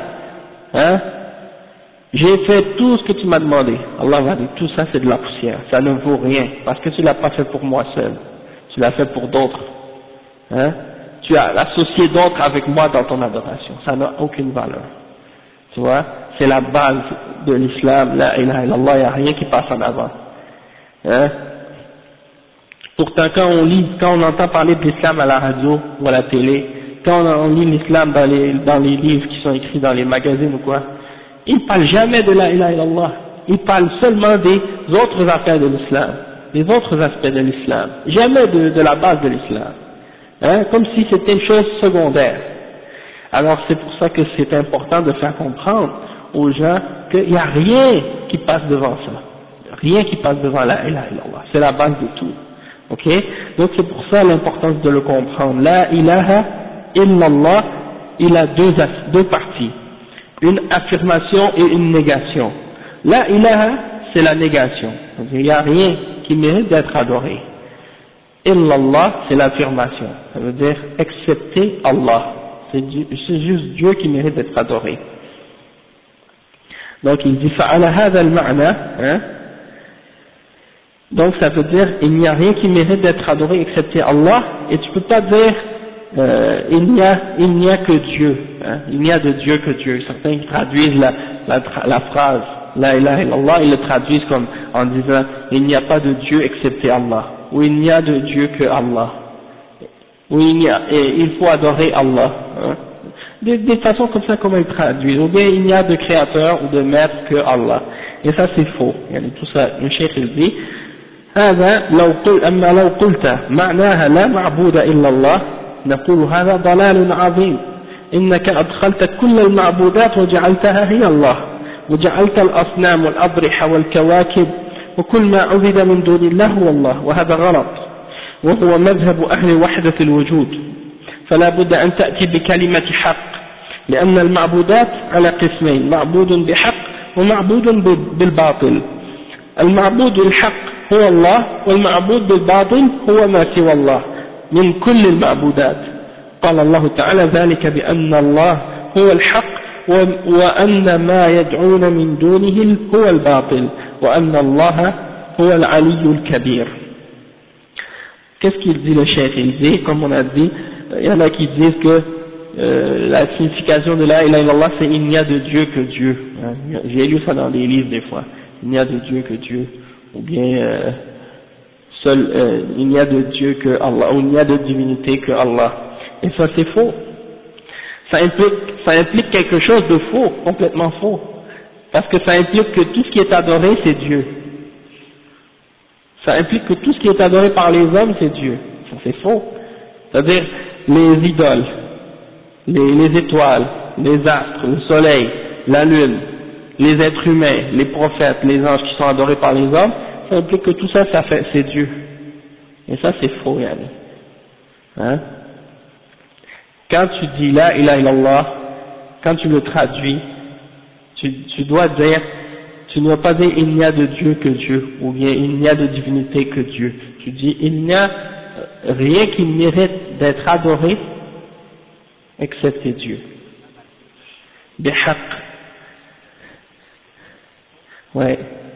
J'ai fait tout ce que tu m'as demandé. Allah va dire, tout ça c'est de la poussière, ça ne vaut rien, parce que tu l'as pas fait pour moi seul, tu l'as fait pour d'autres. Tu as associé d'autres avec moi dans ton adoration, ça n'a aucune valeur. Tu vois, c'est la base de l'islam, la ilaha illallah, il n'y a rien qui passe en avant. Pourtant quand on entend parler de l'islam à la radio ou à la télé, quand on lit l'islam dans les livres qui sont écrits dans les magazines ou quoi, ils ne parlent jamais de la ilaha illallah, ils parlent seulement des autres affaires de l'islam, des autres aspects de l'islam, jamais de la base de l'islam, comme si c'était une chose secondaire. Alors c'est pour ça que c'est important de faire comprendre aux gens qu'il n'y a rien qui passe devant ça, rien qui passe devant la ilaha illallah, c'est la base de tout. Ok, donc c'est pour ça l'importance de le comprendre. La ilaha illallah, il a deux parties, une affirmation et une négation. La ilaha, c'est la négation, il n'y a rien qui mérite d'être adoré. Illallah, c'est l'affirmation, ça veut dire excepté Allah, c'est juste Dieu qui mérite d'être adoré. Donc il dit fa'ala hadha al-ma'na, donc ça veut dire il n'y a rien qui mérite d'être adoré excepté Allah, et tu peux pas dire il n'y a que Dieu, il n'y a de Dieu que Dieu. Certains qui traduisent la phrase la ilaha illallah, ils le traduisent comme en disant il n'y a pas de Dieu excepté Allah, ou il n'y a de Dieu que Allah, ou il faut adorer Allah, des façons comme ça comment ils traduisent, ou bien il n'y a de créateur ou de maître que Allah, et ça c'est faux. Tout ça, le cheikh il dit هذا لو قلت معناها لا معبود إلا الله نقول هذا ضلال عظيم إنك أدخلت كل المعبودات وجعلتها هي الله وجعلت الأصنام والأضرحة والكواكب وكل ما عبد من دون الله هو الله وهذا غلط وهو مذهب أهل وحدة الوجود فلا بد أن تأتي بكلمة حق لأن المعبودات على قسمين معبود بحق ومعبود بالباطل المعبود الحق هو الله والمعبود بالباطل هو ما سوى الله من كل المعبودات قال الله تعالى ذلك بأن الله هو الحق وأن ما يدعون من دونه هو الباطل وأن الله هو العلي الكبير. Qu'est-ce qu'il dit le cheikh? Il dit, comme on a dit, il y en a qui disent que la signification de la ilaha illallah c'est il n'y a de Dieu que Dieu. J'ai lu ça dans les livres des fois. Il n'y a de Dieu que Dieu. Ou bien il n'y a de Dieu que Allah. Ou il n'y a de divinité que Allah. Et ça c'est faux. Ça implique quelque chose de faux, complètement faux. Parce que ça implique que tout ce qui est adoré c'est Dieu. Ça implique que tout ce qui est adoré par les hommes c'est Dieu. Ça c'est faux. C'est-à-dire les idoles, les étoiles, les astres, le soleil, la lune, les êtres humains, les prophètes, les anges qui sont adorés par les hommes, ça implique que tout ça, c'est Dieu. Et ça c'est faux, yani. Hein? Quand tu dis la ilaha illallah, quand tu le traduis, tu dois dire, tu ne dois pas dire il n'y a de Dieu que Dieu, ou bien il n'y a de divinité que Dieu. Tu dis il n'y a rien qui mérite d'être adoré excepté Dieu. Bihaq. Ouais.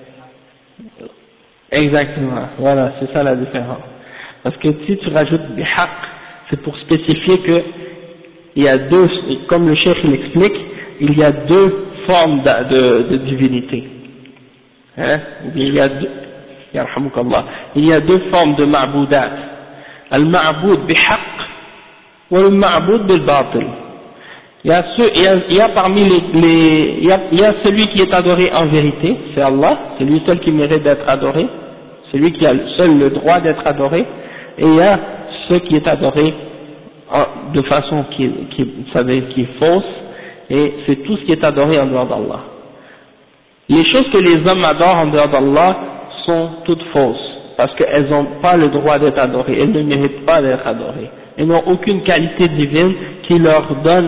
Exactement. Voilà, c'est ça la différence. Parce que si tu rajoutes bihaq, c'est pour spécifier que il y a deux, comme le chef il explique, il y a deux formes de divinité. Hein? Il y a deux formes de ma'boudat. Al-ma'boud bihaq ou al-ma'boud bil-batil. Il y a parmi il y a celui qui est adoré en vérité, c'est Allah, c'est lui seul qui mérite d'être adoré, c'est lui qui a seul le droit d'être adoré, et il y a ce qui est adoré de façon qui est fausse, et c'est tout ce qui est adoré en dehors d'Allah. Les choses que les hommes adorent en dehors d'Allah sont toutes fausses, parce qu'elles n'ont pas le droit d'être adorées, elles ne méritent pas d'être adorées, elles n'ont aucune qualité divine qui leur donne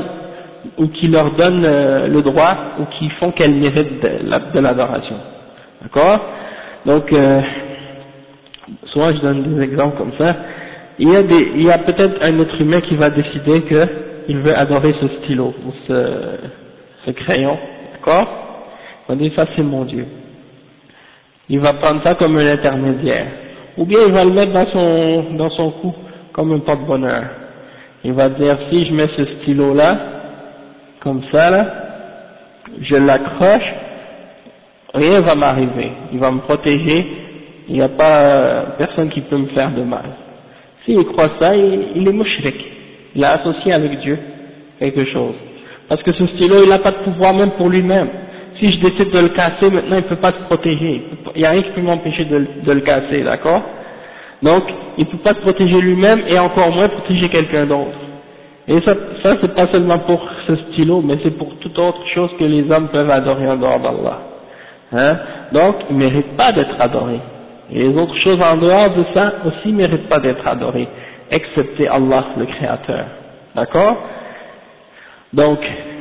le droit, ou qui font qu'elles méritent de l'adoration. D'accord? Donc, souvent je donne des exemples comme ça. Il y a peut-être un être humain qui va décider qu'il veut adorer ce stylo, ou ce crayon. D'accord? Il va dire ça c'est mon Dieu. Il va prendre ça comme un intermédiaire. Ou bien il va le mettre dans son cou comme un porte-bonheur. Il va dire si je mets ce stylo là, comme ça là, je l'accroche, rien va m'arriver. Il va me protéger, il n'y a pas personne qui peut me faire de mal. S'il croit ça, il est mushrik. Il a associé avec Dieu quelque chose. Parce que ce stylo, il n'a pas de pouvoir même pour lui-même. Si je décide de le casser, maintenant il ne peut pas se protéger. Il n'y a rien qui peut m'empêcher de le casser, d'accord? Donc, il ne peut pas se protéger lui-même et encore moins protéger quelqu'un d'autre. Et ça c'est pas seulement pour ce stylo, mais c'est pour toute autre chose que les hommes peuvent adorer en dehors d'Allah. Hein? Donc, ils ne méritent pas d'être adorés. Et les autres choses en dehors de ça aussi ne méritent pas d'être adorées, excepté Allah, le Créateur. D'accord? Donc,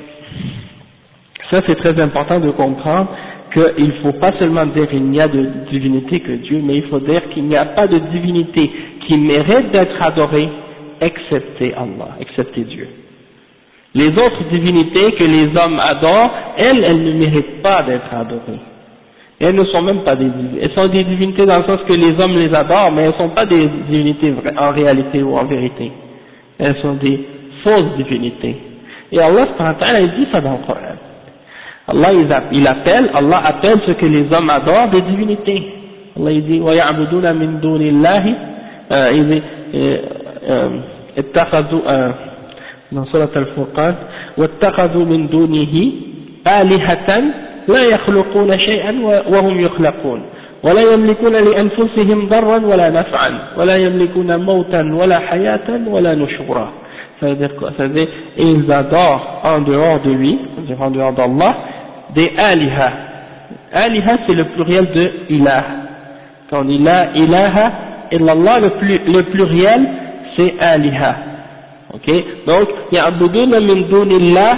ça c'est très important de comprendre qu'il ne faut pas seulement dire qu'il n'y a de divinité que Dieu, mais il faut dire qu'il n'y a pas de divinité qui mérite d'être adorée excepté Allah, excepté Dieu. Les autres divinités que les hommes adorent, elles ne méritent pas d'être adorées. Elles ne sont même pas des divinités. Elles sont des divinités dans le sens que les hommes les adorent, mais elles ne sont pas des divinités en réalité ou en vérité. Elles sont des fausses divinités. Et Allah il dit ça dans le Coran. Allah appelle ce que les hommes adorent des divinités. Allah il dit وَيَعْبُدُونَ مِن دُونِ اللَّهِ il dit اتخذوا dans سورة الفرقان واتخذوا من دونه آلهة لا يخلقون شيئا وهم يخلقون ولا يملكون لأنفسهم ضرا ولا نفعا ولا يملكون موتا ولا حياة ولا نشورا. Ça veut dire quoi? Ça veut dire, ils adorent en dehors de lui, c'est-à-dire en dehors d'Allah, des aliha. Aliha, c'est le pluriel de ilah. Quand on dit la ilaha illallah, le pluriel, c'est aliha. Ok? Donc, ya'buduna min dunillah,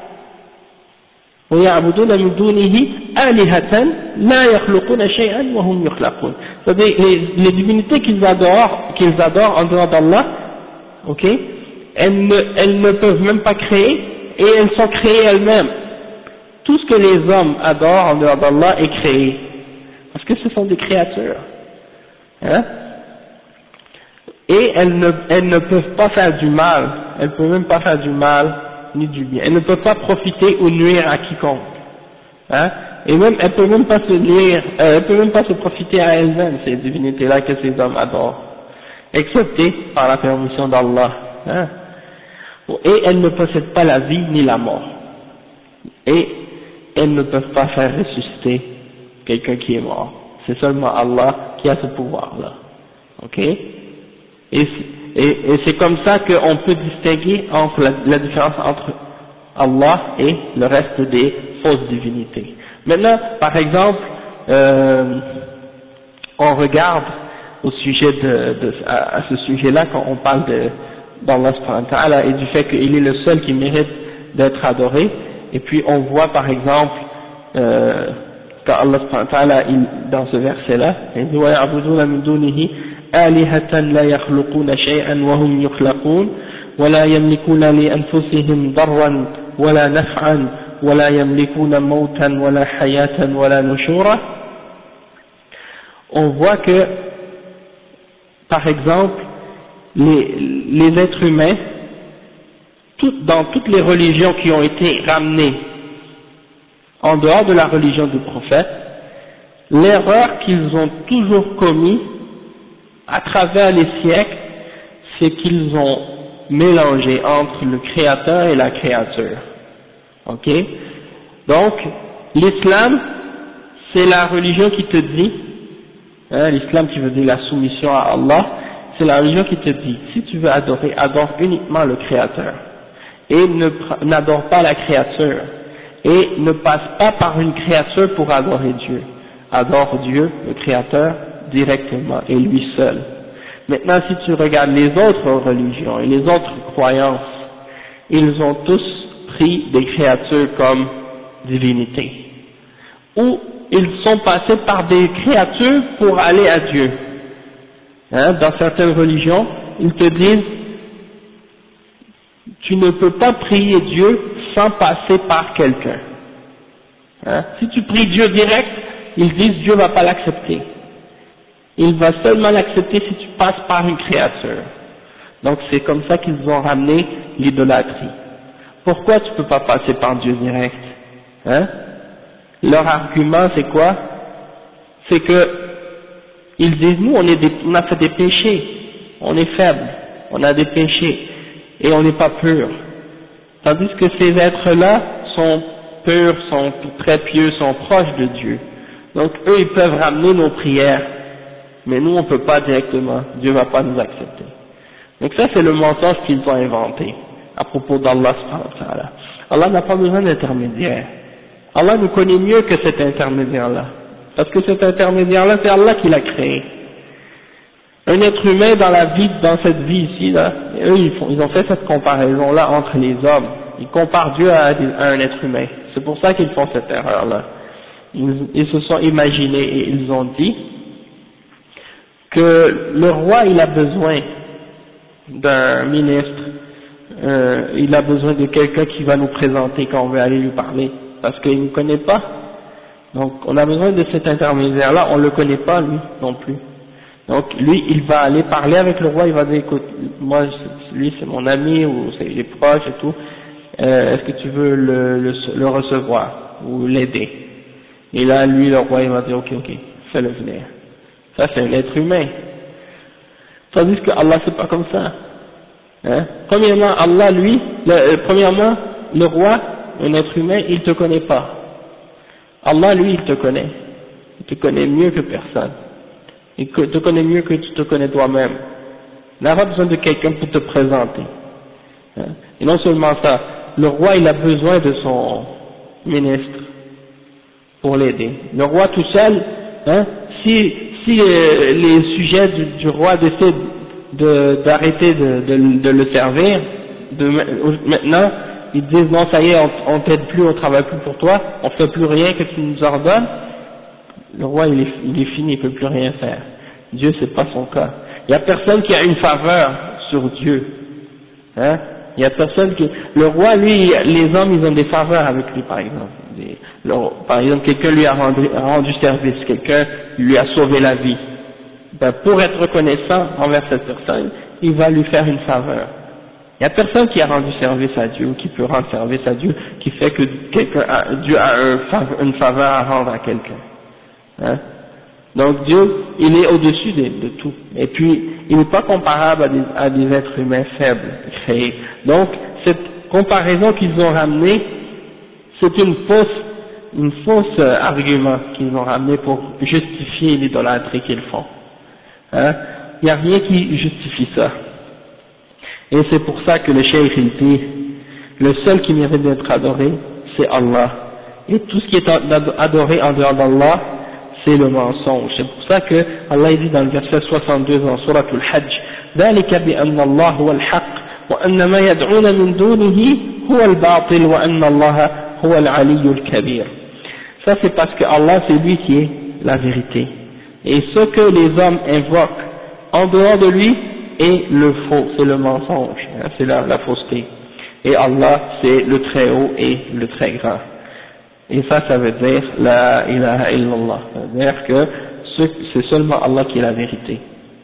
wa ya'buduna min dunihi alihatan, la yakhluquna shay'an wa hum yukhlaqun. C'est-à-dire, les divinités qu'ils adorent en dehors d'Allah, ok? Elles ne peuvent même pas créer, et elles sont créées elles-mêmes. Tout ce que les hommes adorent en dehors d'Allah est créé, parce que ce sont des créatures, hein? Et elles ne peuvent pas faire du mal, elles ne peuvent même pas faire du mal ni du bien, elles ne peuvent pas profiter ou nuire à quiconque, hein? Et même elles ne peuvent même pas se nuire, elles peuvent même pas se profiter à elles-mêmes, ces divinités-là que ces hommes adorent, excepté par la permission d'Allah, hein? Et elles ne possèdent pas la vie ni la mort, et elles ne peuvent pas faire ressusciter quelqu'un qui est mort. C'est seulement Allah qui a ce pouvoir-là. Ok? Et c'est comme ça qu'on peut distinguer entre la différence entre Allah et le reste des fausses divinités. Maintenant, par exemple, on regarde au sujet à ce sujet-là, quand on parle d'Allah subhanahu wa ta'ala et du fait qu'il est le seul qui mérite d'être adoré, et puis on voit par exemple quand Allah subhanahu wa ta'ala dans ce verset-là, il dit وَيَعْبُدُونَ مِن دُونِهِ آلِهَةً لَا يَخْلُقُونَ شَيْئًا وَهُمْ يُخْلَقُونَ وَلَا يَمْلِكُونَ لِأَنفُسِهِمْ ضَرًّا وَلَا نَفْعًا وَلَا يَمْلِكُونَ مَوْتًا وَلَا حَيَاةً وَلَا نُشُورًا. On voit que, par exemple, les êtres humains, dans toutes les religions qui ont été ramenées en dehors de la religion du prophète, l'erreur qu'ils ont toujours commis à travers les siècles, c'est qu'ils ont mélangé entre le créateur et la créature. Ok? Donc, l'islam, c'est la religion qui te dit, hein, l'islam qui veut dire la soumission à Allah, c'est la religion qui te dit, si tu veux adorer, adore uniquement le créateur, et n'adore pas la créature, et ne passe pas par une créature pour adorer Dieu. Adore Dieu, le créateur, directement, et lui seul. Maintenant, si tu regardes les autres religions et les autres croyances, ils ont tous pris des créatures comme divinités. Ou ils sont passés par des créatures pour aller à Dieu. Hein, dans certaines religions, ils te disent, tu ne peux pas prier Dieu sans passer par quelqu'un. Hein? Si tu pries Dieu direct, ils disent Dieu ne va pas l'accepter. Il va seulement l'accepter si tu passes par une créature. Donc c'est comme ça qu'ils ont ramené l'idolâtrie. Pourquoi tu ne peux pas passer par Dieu direct? Hein? Leur argument c'est quoi? C'est que ils disent nous on a fait des péchés, on est faible, on a des péchés et on n'est pas pur. Tandis que ces êtres-là sont purs, sont très pieux, sont proches de Dieu. Donc eux ils peuvent ramener nos prières, mais nous on ne peut pas directement, Dieu ne va pas nous accepter. Donc ça c'est le mensonge qu'ils ont inventé à propos d'Allah subhanahu wa ta'ala. Allah n'a pas besoin d'intermédiaire. Allah nous connaît mieux que cet intermédiaire-là. Parce que cet intermédiaire-là c'est Allah qui l'a créé. Un être humain dans cette vie ici, là, eux ils ont fait cette comparaison-là entre les hommes. Ils comparent Dieu à un être humain. C'est pour ça qu'ils font cette erreur-là. Ils se sont imaginés et ils ont dit que le roi il a besoin d'un ministre, il a besoin de quelqu'un qui va nous présenter quand on veut aller lui parler, parce qu'il ne nous connaît pas. Donc on a besoin de cet intermédiaire-là, on ne le connaît pas lui non plus. Donc lui il va aller parler avec le roi, il va dire écoute, moi lui c'est mon ami ou c'est les proches et tout, est-ce que tu veux le recevoir ou l'aider? Et là lui le roi il va dire ok, fais-le venir. Ça c'est un être humain. Tandis que Allah c'est pas comme ça. Hein? Premièrement Allah lui, premièrement le roi, un être humain, il te connaît pas. Allah lui il te connaît. Il te connaît mieux que personne. Il te connaît mieux que tu te connais toi-même. Il n'a pas besoin de quelqu'un pour te présenter. Et non seulement ça, le roi il a besoin de son ministre pour l'aider. Le roi tout seul, si les sujets du roi décident d'arrêter de le servir, maintenant ils disent non ça y est, on t'aide plus, on travaille plus pour toi, on fait plus rien que tu nous ordonnes, le roi il est fini, il peut plus rien faire. Dieu c'est pas son cas. Il y a personne qui a une faveur sur Dieu. Il y a personne qui... Le roi, lui, les hommes, ils ont des faveurs avec lui, par exemple. Par exemple, quelqu'un lui a rendu service, quelqu'un lui a sauvé la vie. Ben, pour être reconnaissant envers cette personne, il va lui faire une faveur. Il n'y a personne qui a rendu service à Dieu, ou qui peut rendre service à Dieu, qui fait que Dieu a une faveur à rendre à quelqu'un. Donc Dieu, il est au-dessus de tout. Et puis, il n'est pas comparable à des êtres humains faibles, créés. Donc, cette comparaison qu'ils ont ramenée, c'est une fausse argument qu'ils ont ramené pour justifier l'idolâtrie qu'ils font. Il n'y a rien qui justifie ça. Et c'est pour ça que le cheikh il dit, le seul qui mérite d'être adoré, c'est Allah. Et tout ce qui est adoré en dehors d'Allah, c'est le mensonge. C'est pour ça que Allah dit dans le verset 62 dans Surah Al-Hajj, ذلك بأن الله هو الحق وأن ما يدعون من دونه هو الباطل وأن الله هو العلي الكبير. Ça c'est parce que Allah c'est lui qui est la vérité. Et ce que les hommes invoquent en dehors de lui est le faux, c'est le mensonge, c'est la fausseté. Et Allah c'est le très haut et le très grand. Et ça veut dire la ilaha illallah, ça veut dire que c'est seulement Allah qui est la vérité.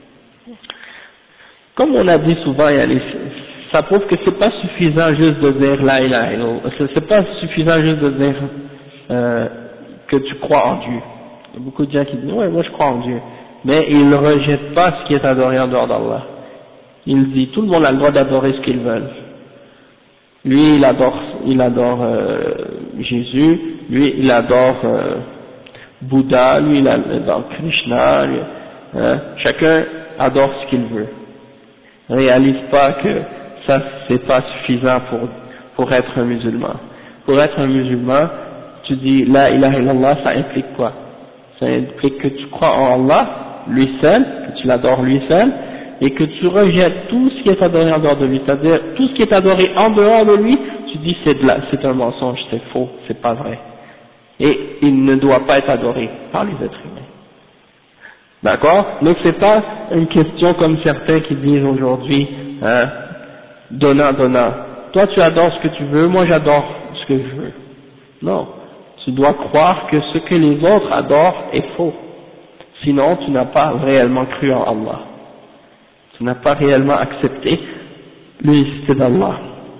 Comme on a dit souvent, ça prouve que c'est pas suffisant juste de dire la ilaha illallah, c'est pas suffisant juste de dire que tu crois en Dieu. Il y a beaucoup de gens qui disent ouais moi je crois en Dieu, mais ils ne rejettent pas ce qui est adoré en dehors d'Allah. Ils disent tout le monde a le droit d'adorer ce qu'ils veulent. Lui il adore Jésus, lui il adore Bouddha, lui il adore Krishna, chacun adore ce qu'il veut. Réalise pas que ça c'est pas suffisant pour être un musulman. Pour être un musulman, tu dis la ilaha illallah, ça implique quoi? Ça implique que tu crois en Allah, lui seul, que tu l'adores lui seul, et que tu rejettes tout ce qui est adoré en dehors de lui, c'est-à-dire tout ce qui est adoré en dehors de lui, tu dis c'est un mensonge, c'est faux, c'est pas vrai. Et il ne doit pas être adoré par les êtres humains. D'accord? Donc c'est pas une question comme certains qui disent aujourd'hui, donnant. Toi tu adores ce que tu veux, moi j'adore ce que je veux. Non. Tu dois croire que ce que les autres adorent est faux. Sinon tu n'as pas réellement cru en Allah. Tu n'as pas réellement accepté l'unicité d'Allah.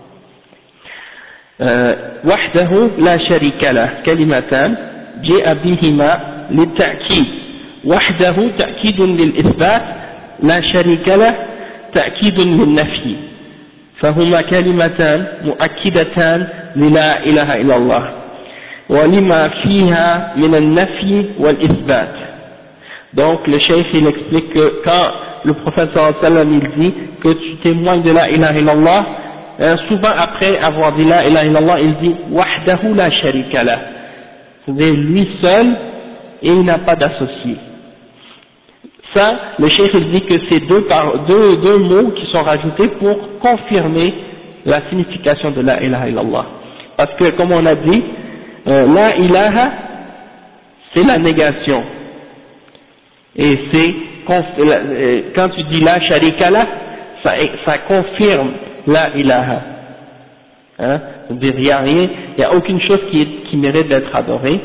وحده لا شريك له كلمتان جاء بهما للتأكيد وحده تأكيد للإثبات لا شريك له تأكيد للنفي فهما كلمتان مؤكدتان للا إله إلا الله ولما فيها من النفي والإثبات. Donc le cheikh il explique que quand le prophète sallallahu alayhi wa sallam il dit que tu témoignes de la ilaha illallah, souvent après avoir dit la ilaha illallah il dit wahdahu la sharika lah, c'est-à-dire lui seul et il n'a pas d'associé. Ça le cheikh il dit que c'est deux mots qui sont rajoutés pour confirmer la signification de la ilaha illallah, parce que comme on a dit la ilaha c'est la négation. Et c'est quand tu dis la sharika la, ça confirme la ilaha. C'est-à-dire il n'y a rien, il n'y a aucune chose qui mérite d'être adorée.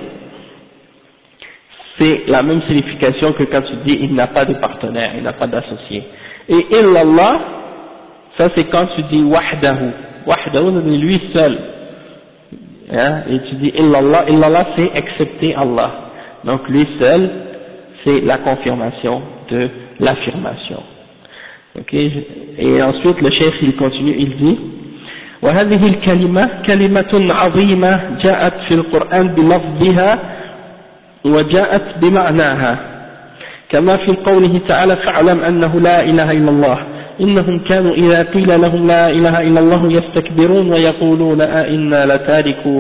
C'est la même signification que quand tu dis il n'a pas de partenaire, il n'a pas d'associé. Et illallah, ça c'est quand tu dis wahdahu. Wahdahu c'est lui seul. Et tu dis illallah, illallah c'est excepté Allah. Donc lui seul, c'est la confirmation de l'affirmation. Ok, et ensuite le chef il continue, il dit وهذه الكلمة كلمة عظيمة جاءت في القرآن بلفظها وجاءت بمعناها كما في قوله تعالى فاعلم أنه لا إله إلا الله إنهم كانوا إذا قيل لهم لا إله إلا الله يستكبرون ويقولون أئنا لتاركوا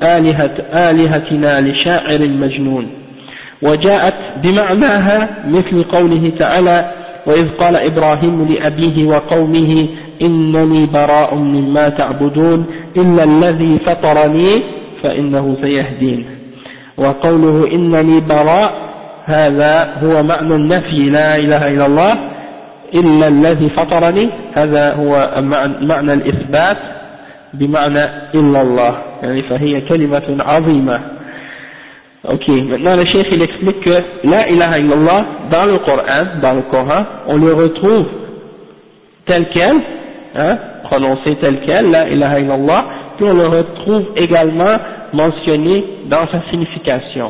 آلهتنا لشاعر مجنون. وجاءت بمعناها مثل قوله تعالى وإذ قال إبراهيم لأبيه وقومه إنني براء مما تعبدون إلا الذي فطرني فإنه سيهدين. وقوله إنني براء هذا هو معنى النفي لا إله إلا الله إلا الذي فطرني هذا هو معنى الإثبات بمعنى إلا الله يعني فهي كلمة عظيمة. Ok, maintenant le cheikh il explique que la ilaha illallah dans le Coran, on le retrouve tel quel, prononcé tel quel, la ilaha illallah, puis on le retrouve également mentionné dans sa signification.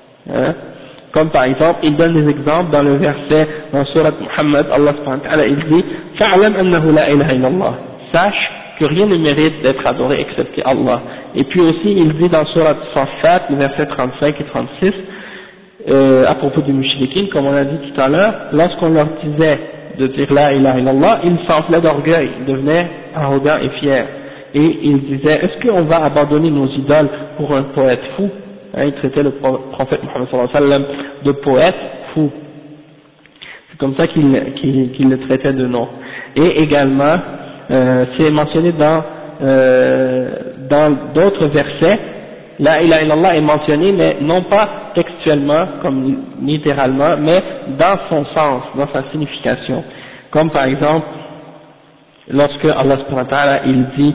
Comme par exemple, il donne des exemples dans le verset dans Surat Muhammad, Allah subhanahu wa ta'ala, il dit « Fa'alam annahu la ilaha illallah » sache que rien ne mérite d'être adoré excepté Allah. Et puis aussi, il dit dans Surat Safat, le verset 35 et 36, à propos du mushrikin, comme on a dit tout à l'heure, lorsqu'on leur disait de dire la ilaha illallah, ils s'enflaient d'orgueil, ils devenaient arrogants et fiers. Et ils disaient, est-ce qu'on va abandonner nos idoles pour un poète fou? Il traitait le prophète Muhammad sallallahu alayhi wa sallam de poète fou. C'est comme ça qu'il le traitait de nom. Et également, c'est mentionné dans d'autres versets, la ilaha illallah est mentionné, mais non pas textuellement, comme littéralement, mais dans son sens, dans sa signification. Comme par exemple, lorsque Allah subhanahu wa ta'ala, il dit,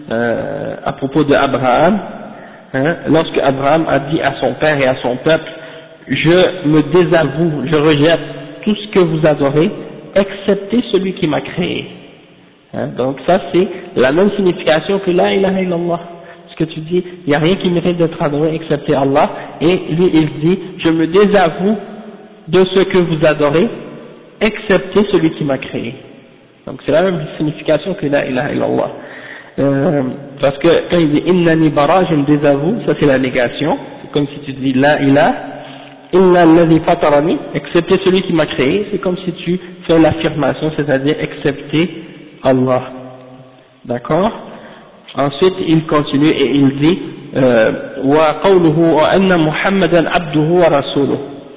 à propos de Abraham, lorsque Abraham a dit à son père et à son peuple, je me désavoue, je rejette tout ce que vous adorez, excepté celui qui m'a créé. Donc ça c'est la même signification que la ilaha illallah. Ce que tu dis, il n'y a rien qui mérite d'être adoré excepté Allah, et lui il dit, je me désavoue de ce que vous adorez, excepté celui qui m'a créé. Donc c'est la même signification que la ilaha illallah. Parce que quand il dit innani bara, je me désavoue, ça c'est la négation, c'est comme si tu dis la ilaha illa alladhi fatarani, excepté celui qui m'a créé, c'est comme si tu fais l'affirmation, c'est-à-dire excepté Allah. D'accord? Ensuite il continue et il dit wa qawluhu wa anna muhammadan abduhu wa rasuluhu.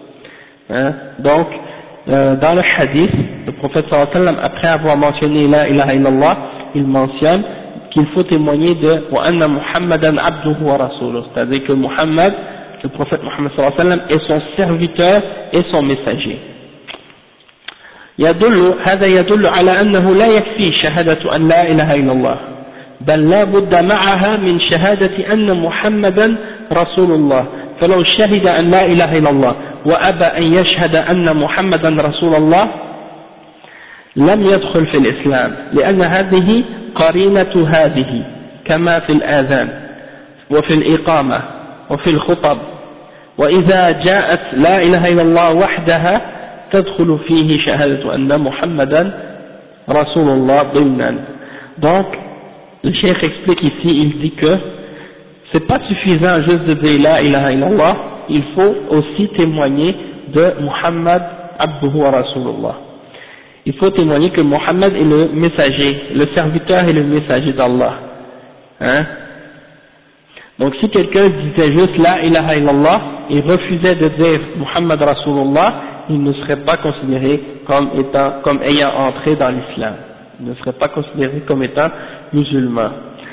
Donc dans le hadith, le prophète sallallahu alayhi wa sallam, après avoir mentionné la ilaha illallah, il mentionne qu'il faut témoigner de wa anna muhammadan abduhu wa rasuluhu, c'est-à-dire que Muhammad, le prophète Muhammad sallallahu alayhi wa sallam, est son serviteur et son messager. هذا يدل على أنه لا يكفي شهادة أن لا إله إلا الله بل لا بد معها من شهادة أن محمدا رسول الله فلو شهد أن لا إله إلا الله وأبى أن يشهد أن محمدا رسول الله لم يدخل في الإسلام لأن هذه قرينة هذه كما في الآذان وفي الإقامة وفي الخطب وإذا جاءت لا إله إلا الله وحدها تدخل فيه شهادة أن محمدا رسول الله ضمنا. Donc le cheikh explique ici, il dit que c'est pas suffisant juste de dire la ilaha illallah, il faut aussi témoigner de Muhammad abduhu wa rasulullah. Il faut témoigner que Muhammad est le messager, le serviteur et le messager d'Allah. Donc si quelqu'un disait juste la ilaha illallah et refusait de dire Muhammad rasulullah, il ne serait pas considéré comme ayant entré dans l'islam. Il ne serait pas considéré comme étant musulman.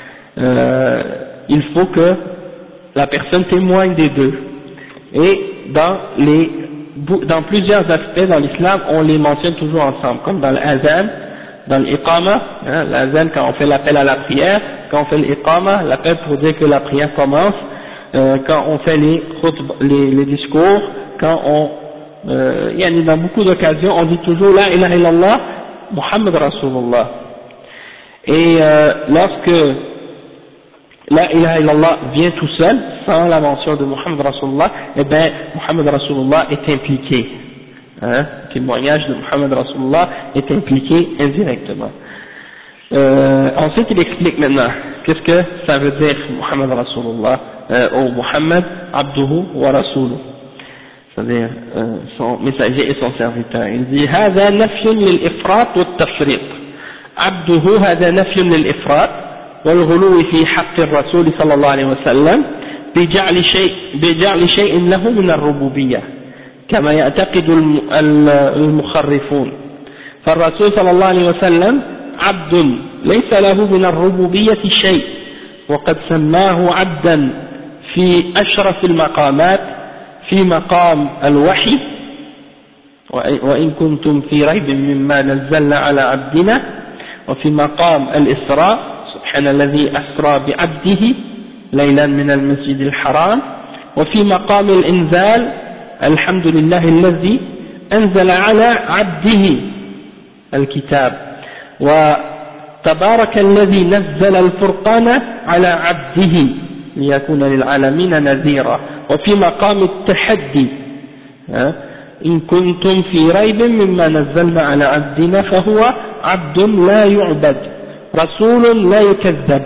Il faut que la personne témoigne des deux. Et dans plusieurs aspects dans l'islam, on les mentionne toujours ensemble, comme dans l'azan, dans l'iqama, l'azan quand on fait l'appel à la prière, quand on fait l'iqama, l'appel pour dire que la prière commence, quand on fait les discours, quand dans beaucoup d'occasions, on dit toujours la ilaha illallah, Muhammad Rasulullah. Et lorsque la ilaha illallah vient tout seul, sans la mention de Muhammad Rasulullah, eh bien Muhammad Rasulullah est impliqué. Le témoignage de Muhammad Rasulullah est impliqué indirectement. Ensuite il explique maintenant qu'est-ce que ça veut dire Muhammad Rasulullah ou Muhammad Abduhu wa Rasuluhu. c'est-à-dire son messager et son serviteur. Il dit هذا نفي للإفراط والتفريط عبده هذا نفي للإفراط والغلو في حق الرسول صلى الله عليه وسلم بجعل شيء له من الربوبية كما يعتقد المخرفون. فالرسول صلى الله عليه وسلم عبد ليس له من الربوبية شيء وقد سماه عبدا في أشرف المقامات في مقام الوحي وإن كنتم في ريب مما نزلنا على عبدنا وفي مقام الإسراء سبحان الذي أسرى بعبده ليلا من المسجد الحرام وفي مقام الإنزال الحمد لله الذي أنزل على عبده الكتاب وتبارك الذي نزل الفرقان على عبده ليكون للعالمين نذيرا وفي مقام التحدي إن كنتم في ريب مما نزلنا على عبدنا فهو عبد لا يعبد رسول لا يكذب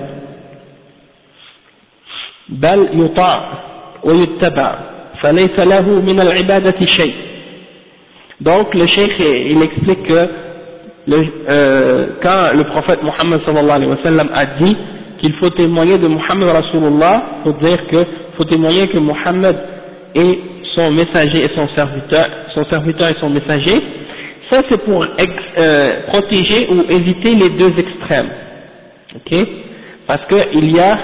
بل يطاع ويتبع فليس له من العبادة شيء. Donc le cheikh il explique que quand le prophète Mohammed sallallahu alayhi wa sallam a dit qu'il faut témoigner de Mohammed Rasulullah, il faut dire que faut témoigner que Mohammed est son messager et son serviteur et son messager. Ça c'est pour protéger ou éviter les deux extrêmes, ok? Parce que il y a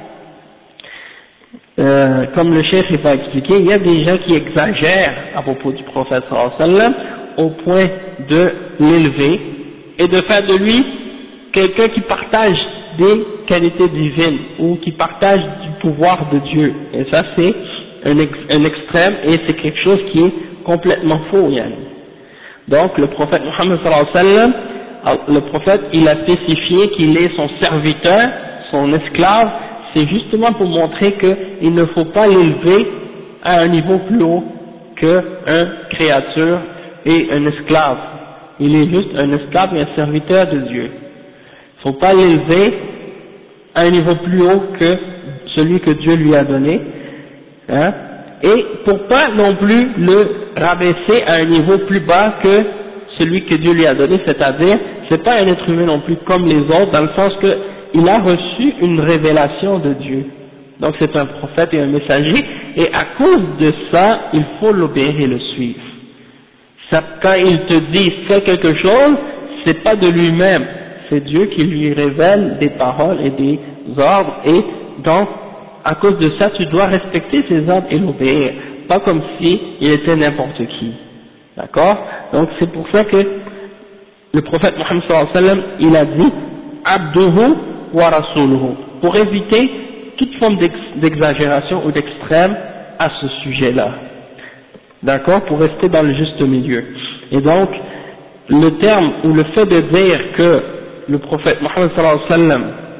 comme le chef va expliquer, il y a des gens qui exagèrent à propos du prophète sallallahu alayhi wa sallam au point de l'élever et de faire de lui quelqu'un qui partage des qualités divines ou qui partage du pouvoir de Dieu. Et ça c'est un extrême et c'est quelque chose qui est complètement faux. Donc le prophète Mohammed sallallahu alayhi wa sallam, le prophète il a spécifié qu'il est son serviteur, son esclave. C'est justement pour montrer qu'il ne faut pas l'élever à un niveau plus haut qu'un créature et un esclave. Il est juste un esclave et un serviteur de Dieu. Il ne faut pas l'élever à un niveau plus haut que celui que Dieu lui a donné, hein, et pour pas non plus le rabaisser à un niveau plus bas que celui que Dieu lui a donné, c'est-à-dire c'est pas un être humain non plus comme les autres, dans le sens que il a reçu une révélation de Dieu. Donc c'est un prophète et un messager, et à cause de ça, il faut l'obéir et le suivre. Ça, quand il te dit fais quelque chose, c'est pas de lui-même, c'est Dieu qui lui révèle des paroles et des ordres, et donc à cause de ça, tu dois respecter ses ordres et l'obéir, pas comme si il était n'importe qui. D'accord? Donc c'est pour ça que le prophète Mohammed sallallahu alayhi wa sallam, il a dit Abduhu wa Rasuluhu, pour éviter toute forme d'exagération ou d'extrême à ce sujet-là. D'accord? Pour rester dans le juste milieu. Et donc, le terme ou le fait de dire que le prophète Mohammed sallallahu alayhi wa sallam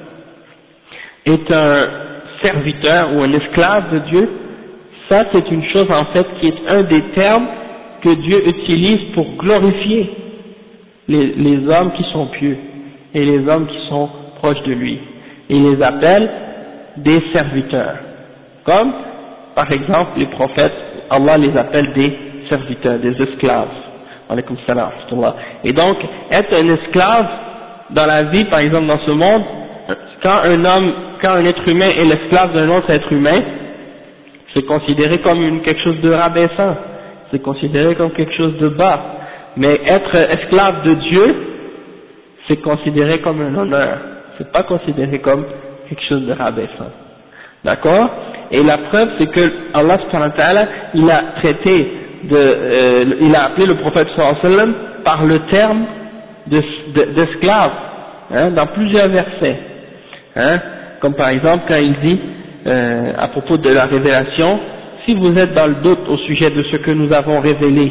est un serviteur ou un esclave de Dieu, ça c'est une chose en fait qui est un des termes que Dieu utilise pour glorifier les hommes qui sont pieux et les hommes qui sont proches de lui. Il les appelle des serviteurs. Comme, par exemple, les prophètes, Allah les appelle des serviteurs, des esclaves. Alaykoum salam. Et donc, être un esclave dans la vie, par exemple dans ce monde, quand un être humain est l'esclave d'un autre être humain, c'est considéré comme quelque chose de rabaissant, c'est considéré comme quelque chose de bas. Mais être esclave de Dieu, c'est considéré comme un honneur, c'est pas considéré comme quelque chose de rabaissant. D'accord? Et la preuve, c'est que Allah subhanahu wa ta'ala, il a traité il a appelé le prophète sallallahu alayhi wa sallam par le terme d'esclave, hein, dans plusieurs versets. Hein, comme par exemple quand il dit à propos de la révélation, si vous êtes dans le doute au sujet de ce que nous avons révélé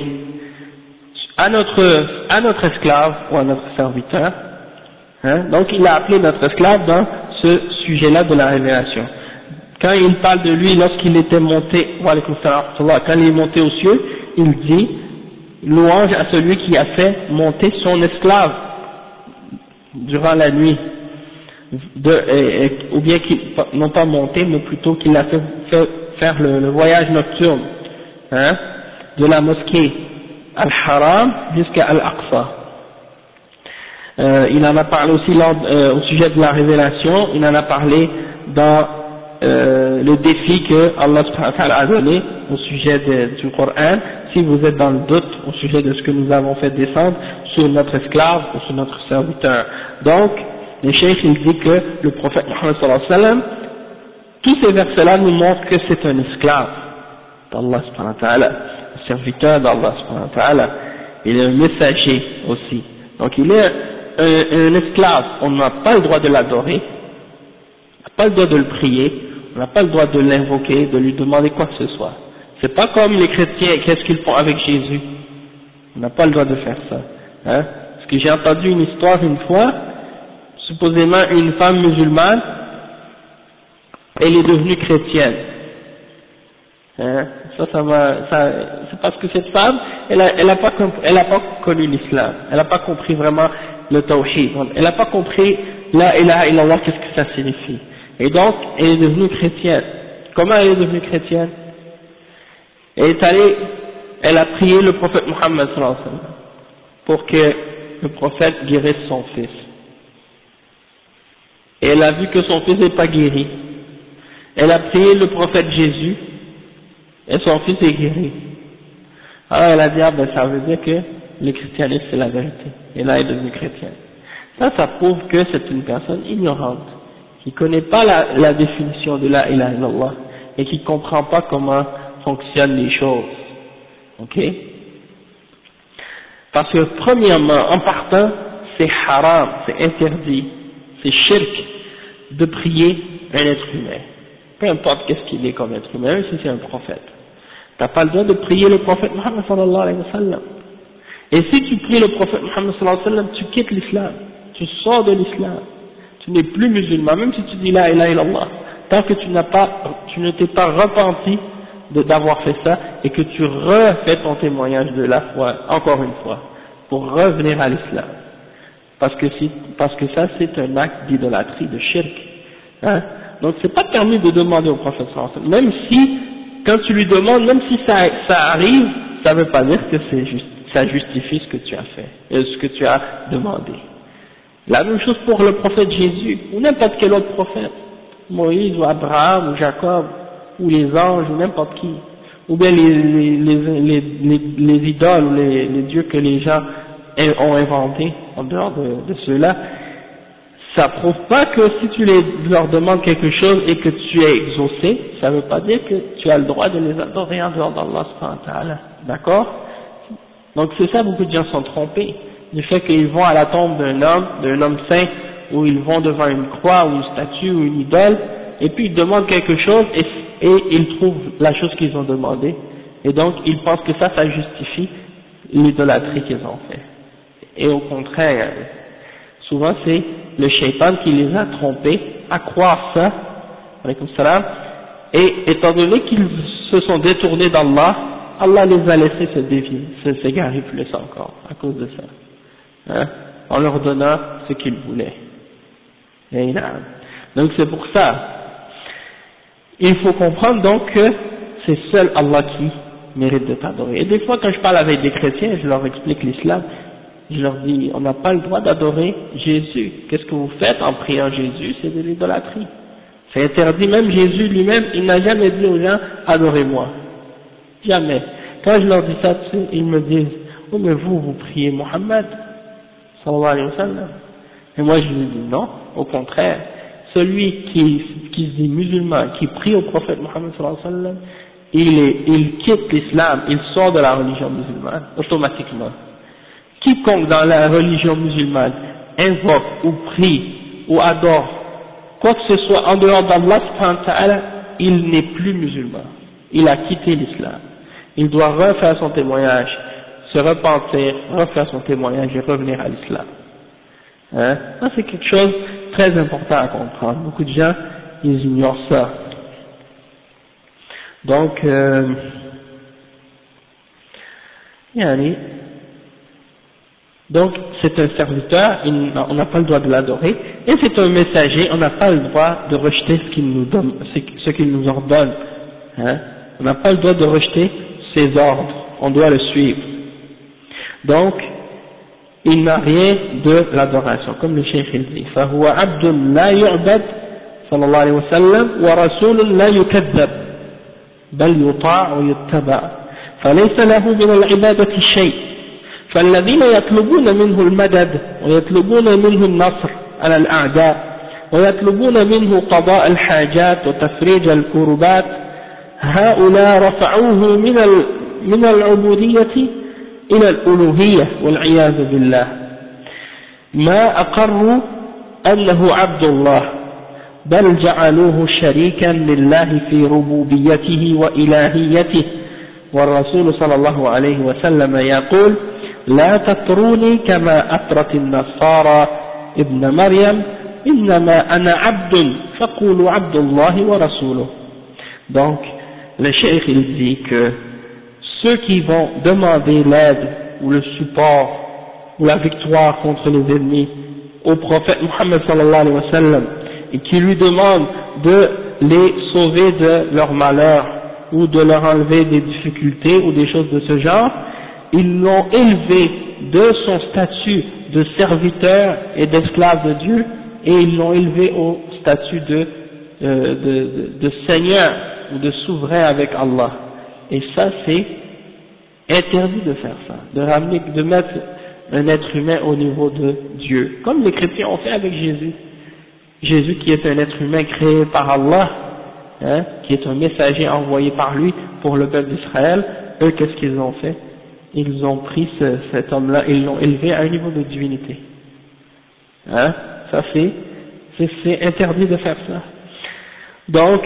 à notre esclave ou à notre serviteur, hein, donc il a appelé notre esclave dans ce sujet-là de la révélation. Quand il parle de lui lorsqu'il était monté, quand il est monté aux cieux, il dit louange à celui qui a fait monter son esclave durant la nuit, ou bien non pas monter, mais plutôt qu'il a fait faire le voyage nocturne, hein, de la mosquée Al-Haram jusqu'à Al-Aqsa. Il en a parlé aussi au sujet de la révélation, il en a parlé dans le défi que Allah subhanahu wa ta'ala a donné au sujet du Coran, si vous êtes dans le doute au sujet de ce que nous avons fait descendre sur notre esclave ou sur notre serviteur. Donc, le cheikh il dit que le prophète Muhammad sallallahu alayhi wa sallam, tous ces versets-là nous montrent que c'est un esclave d'Allah subhanahu wa ta'ala, un serviteur d'Allah subhanahu wa ta'ala, il est un messager aussi. Donc il est un esclave, on n'a pas le droit de l'adorer, on n'a pas le droit de le prier, on n'a pas le droit de l'invoquer, de lui demander quoi que ce soit. C'est pas comme les chrétiens, qu'est-ce qu'ils font avec Jésus? On n'a pas le droit de faire ça. Hein? Parce que j'ai entendu une histoire une fois, supposément une femme musulmane, elle est devenue chrétienne. Hein? C'est parce que cette femme, elle a pas connu l'islam, elle n'a pas compris vraiment le tawhid, elle n'a pas compris la ilaha illallah, qu'est-ce que ça signifie. Et donc, elle est devenue chrétienne. Comment elle est devenue chrétienne? Elle a prié le prophète Muhammad sallallahu alayhi wa sallam pour que le prophète guérisse son fils. Et elle a vu que son fils n'est pas guéri. Elle a prié le prophète Jésus et son fils est guéri. Alors elle a dit, ça veut dire que le christianisme c'est la vérité. Et là elle est devenue chrétienne. Ça prouve que c'est une personne ignorante, qui ne connaît pas la définition de la ilaha illallah et qui ne comprend pas comment fonctionnent les choses. Ok? Parce que premièrement, en partant, c'est haram, c'est interdit, c'est shirk de prier un être humain. Peu importe qu'est-ce qu'il est comme être humain, si c'est un prophète. T'as pas le droit de prier le prophète Muhammad sallallahu alayhi wa sallam. Et si tu pries le prophète Muhammad sallallahu alayhi wa sallam, tu quittes l'islam, tu sors de l'islam, tu n'es plus musulman, même si tu dis la ilaha illallah, tant que tu ne t'es pas repenti d'avoir fait ça, et que tu refais ton témoignage de la foi, encore une fois, pour revenir à l'islam. Parce que ça c'est un acte d'idolâtrie, de shirk. Hein? Donc c'est pas permis de demander au prophète sallallahu alayhi wa sallam, même si, quand tu lui demandes, même si ça arrive, ça ne veut pas dire que ça justifie ce que tu as fait, ce que tu as demandé. La même chose pour le prophète Jésus, ou n'importe quel autre prophète, Moïse ou Abraham ou Jacob, ou les anges ou n'importe qui, ou bien les idoles ou les dieux que les gens ont inventés en dehors de ceux-là. Ça prouve pas que si tu leur demandes quelque chose et que tu es exaucé, ça veut pas dire que tu as le droit de les adorer en dehors d'Allah subhanahu wa ta'ala. D'accord? Donc c'est ça, beaucoup de gens sont trompés. Du fait qu'ils vont à la tombe d'un homme saint, ou ils vont devant une croix ou une statue ou une idole, et puis ils demandent quelque chose et ils trouvent la chose qu'ils ont demandé. Et donc ils pensent que ça justifie l'idolâtrie qu'ils ont fait. Et au contraire, souvent c'est le shaitan qui les a trompés à croire ça, alaykoum salam, et étant donné qu'ils se sont détournés d'Allah, Allah les a laissés se dévier, s'égarer plus encore, à cause de ça, hein, en leur donnant ce qu'ils voulaient. Et donc c'est pour ça, il faut comprendre donc que c'est seul Allah qui mérite de t'adorer. Et des fois quand je parle avec des chrétiens, je leur explique l'islam, je leur dis, on n'a pas le droit d'adorer Jésus. Qu'est-ce que vous faites en priant Jésus? C'est de l'idolâtrie. C'est interdit, même Jésus lui-même, il n'a jamais dit aux gens, adorez-moi. Jamais. Quand je leur dis ça, ils me disent, oh mais vous priez Mohammed, sallallahu alayhi wa sallam. Et moi je lui dis non, au contraire. Celui qui se dit musulman, qui prie au prophète Mohammed sallallahu alayhi wa sallam, il quitte l'islam, il sort de la religion musulmane, automatiquement. Quiconque dans la religion musulmane invoque ou prie ou adore quoi que ce soit en dehors d'Allah subhanahu wa ta'ala, il n'est plus musulman. Il a quitté l'islam. Il doit refaire son témoignage, se repentir, refaire son témoignage et revenir à l'islam. Hein? Ça c'est quelque chose de très important à comprendre. Beaucoup de gens, ils ignorent ça. Donc, donc c'est un serviteur, on n'a pas le droit de l'adorer, et c'est un messager, on n'a pas le droit de rejeter ce qu'il nous donne, ce qu'il nous ordonne. Hein? On n'a pas le droit de rejeter ses ordres. on doit le suivre. Donc, il n'a rien de l'adoration, comme le cheikh il dit. فَهُوَ عَبْدٌ لَا يُعْبَدْ صلى الله عليه وسلم ورسول لا يكذب بل يطاع ويتبع فليس له من العبادة شيء فالذين يطلبون منه المدد ويطلبون منه النصر على الأعداء ويطلبون منه قضاء الحاجات وتفريج الكربات هؤلاء رفعوه من العبودية إلى الألوهية والعياذ بالله ما أقروا أنه عبد الله بل جعلوه شريكا لله في ربوبيته وإلهيته والرسول صلى الله عليه وسلم يقول لا تطروني كما أطرت النصارى ابن مريم إنما أنا عبد فقولوا عبد الله ورسوله. Donc le cheikh il dit que ceux qui vont demander l'aide ou le support ou la victoire contre les ennemis au prophète Muhammad sallallahu alayhi wa sallam et qui lui demandent de les sauver de leur malheur ou de leur enlever des difficultés ou des choses de ce genre, ils l'ont élevé de son statut de serviteur et d'esclave de Dieu et ils l'ont élevé au statut de Seigneur ou de souverain avec Allah. Et ça c'est interdit de faire ça, de mettre un être humain au niveau de Dieu, comme les chrétiens ont fait avec Jésus. Jésus qui est un être humain créé par Allah, qui est un messager envoyé par lui pour le peuple d'Israël, eux qu'est-ce qu'ils ont fait? Ils ont pris cet homme-là, ils l'ont élevé à un niveau de divinité. Ça c'est interdit de faire ça. Donc,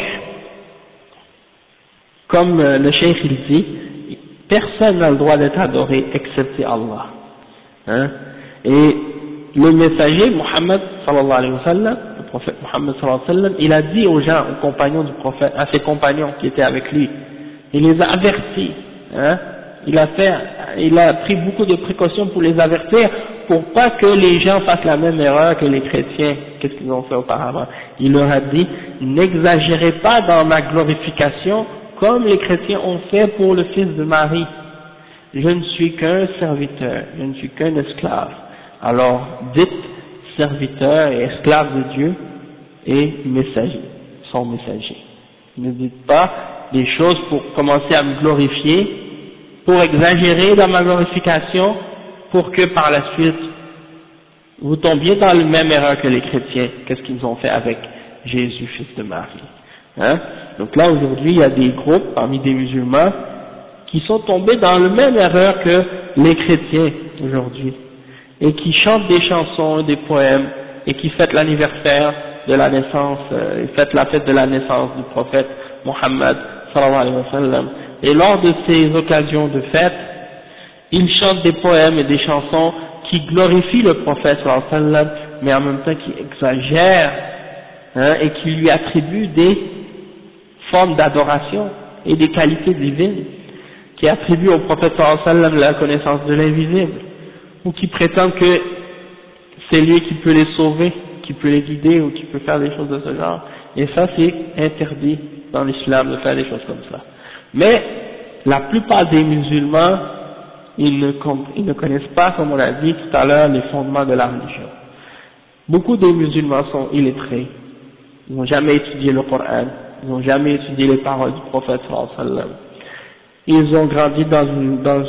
comme le cheikh il dit, personne n'a le droit d'être adoré excepté Allah. Et le messager Muhammad sallallahu alayhi wa sallam, le prophète Muhammad sallallahu alayhi wa sallam, il a dit aux gens, aux compagnons du prophète, à ses compagnons qui étaient avec lui, il les a avertis, il a pris beaucoup de précautions pour les avertir, pour pas que les gens fassent la même erreur que les chrétiens, qu'est-ce qu'ils ont fait auparavant. Il leur a dit, n'exagérez pas dans ma glorification, comme les chrétiens ont fait pour le fils de Marie. Je ne suis qu'un serviteur, je ne suis qu'un esclave. Alors, dites serviteur et esclave de Dieu et messager, son messager. Ne dites pas des choses pour commencer à me glorifier, pour exagérer dans ma glorification, pour que par la suite, vous tombiez dans la même erreur que les chrétiens, qu'est-ce qu'ils ont fait avec Jésus, fils de Marie. Donc là, aujourd'hui, il y a des groupes parmi des musulmans qui sont tombés dans la même erreur que les chrétiens aujourd'hui, et qui chantent des chansons, des poèmes, et qui fêtent l'anniversaire de la naissance, fêtent la fête de la naissance du prophète Muhammad sallallahu alayhi wa sallam. Et lors de ces occasions de fête, ils chantent des poèmes et des chansons qui glorifient le prophète sallallahu alayhi wa sallam, mais en même temps qui exagèrent, et qui lui attribuent des formes d'adoration et des qualités divines, qui attribuent au prophète sallallahu alayhi wa sallam la connaissance de l'invisible, ou qui prétendent que c'est lui qui peut les sauver, qui peut les guider, ou qui peut faire des choses de ce genre. Et ça c'est interdit dans l'islam de faire des choses comme ça. Mais la plupart des musulmans, ils ne connaissent pas, comme on l'a dit tout à l'heure, les fondements de la religion. Beaucoup des musulmans sont illettrés, ils n'ont jamais étudié le Coran, ils n'ont jamais étudié les paroles du prophète sallallahu alayhi wa sallam. Ils ont grandi dans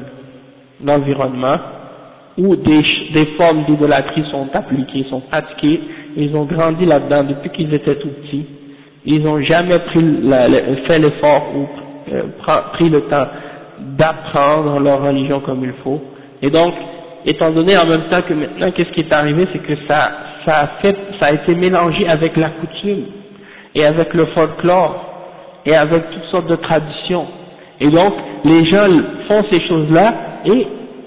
un environnement où des formes d'idolâtrie sont appliquées, sont pratiquées, ils ont grandi là-dedans depuis qu'ils étaient tout petits, ils n'ont jamais fait l'effort ou pris le temps d'apprendre leur religion comme il faut, et donc, étant donné en même temps que maintenant, qu'est-ce qui est arrivé, c'est que ça a été mélangé avec la coutume, et avec le folklore, et avec toutes sortes de traditions, et donc, les gens font ces choses-là, et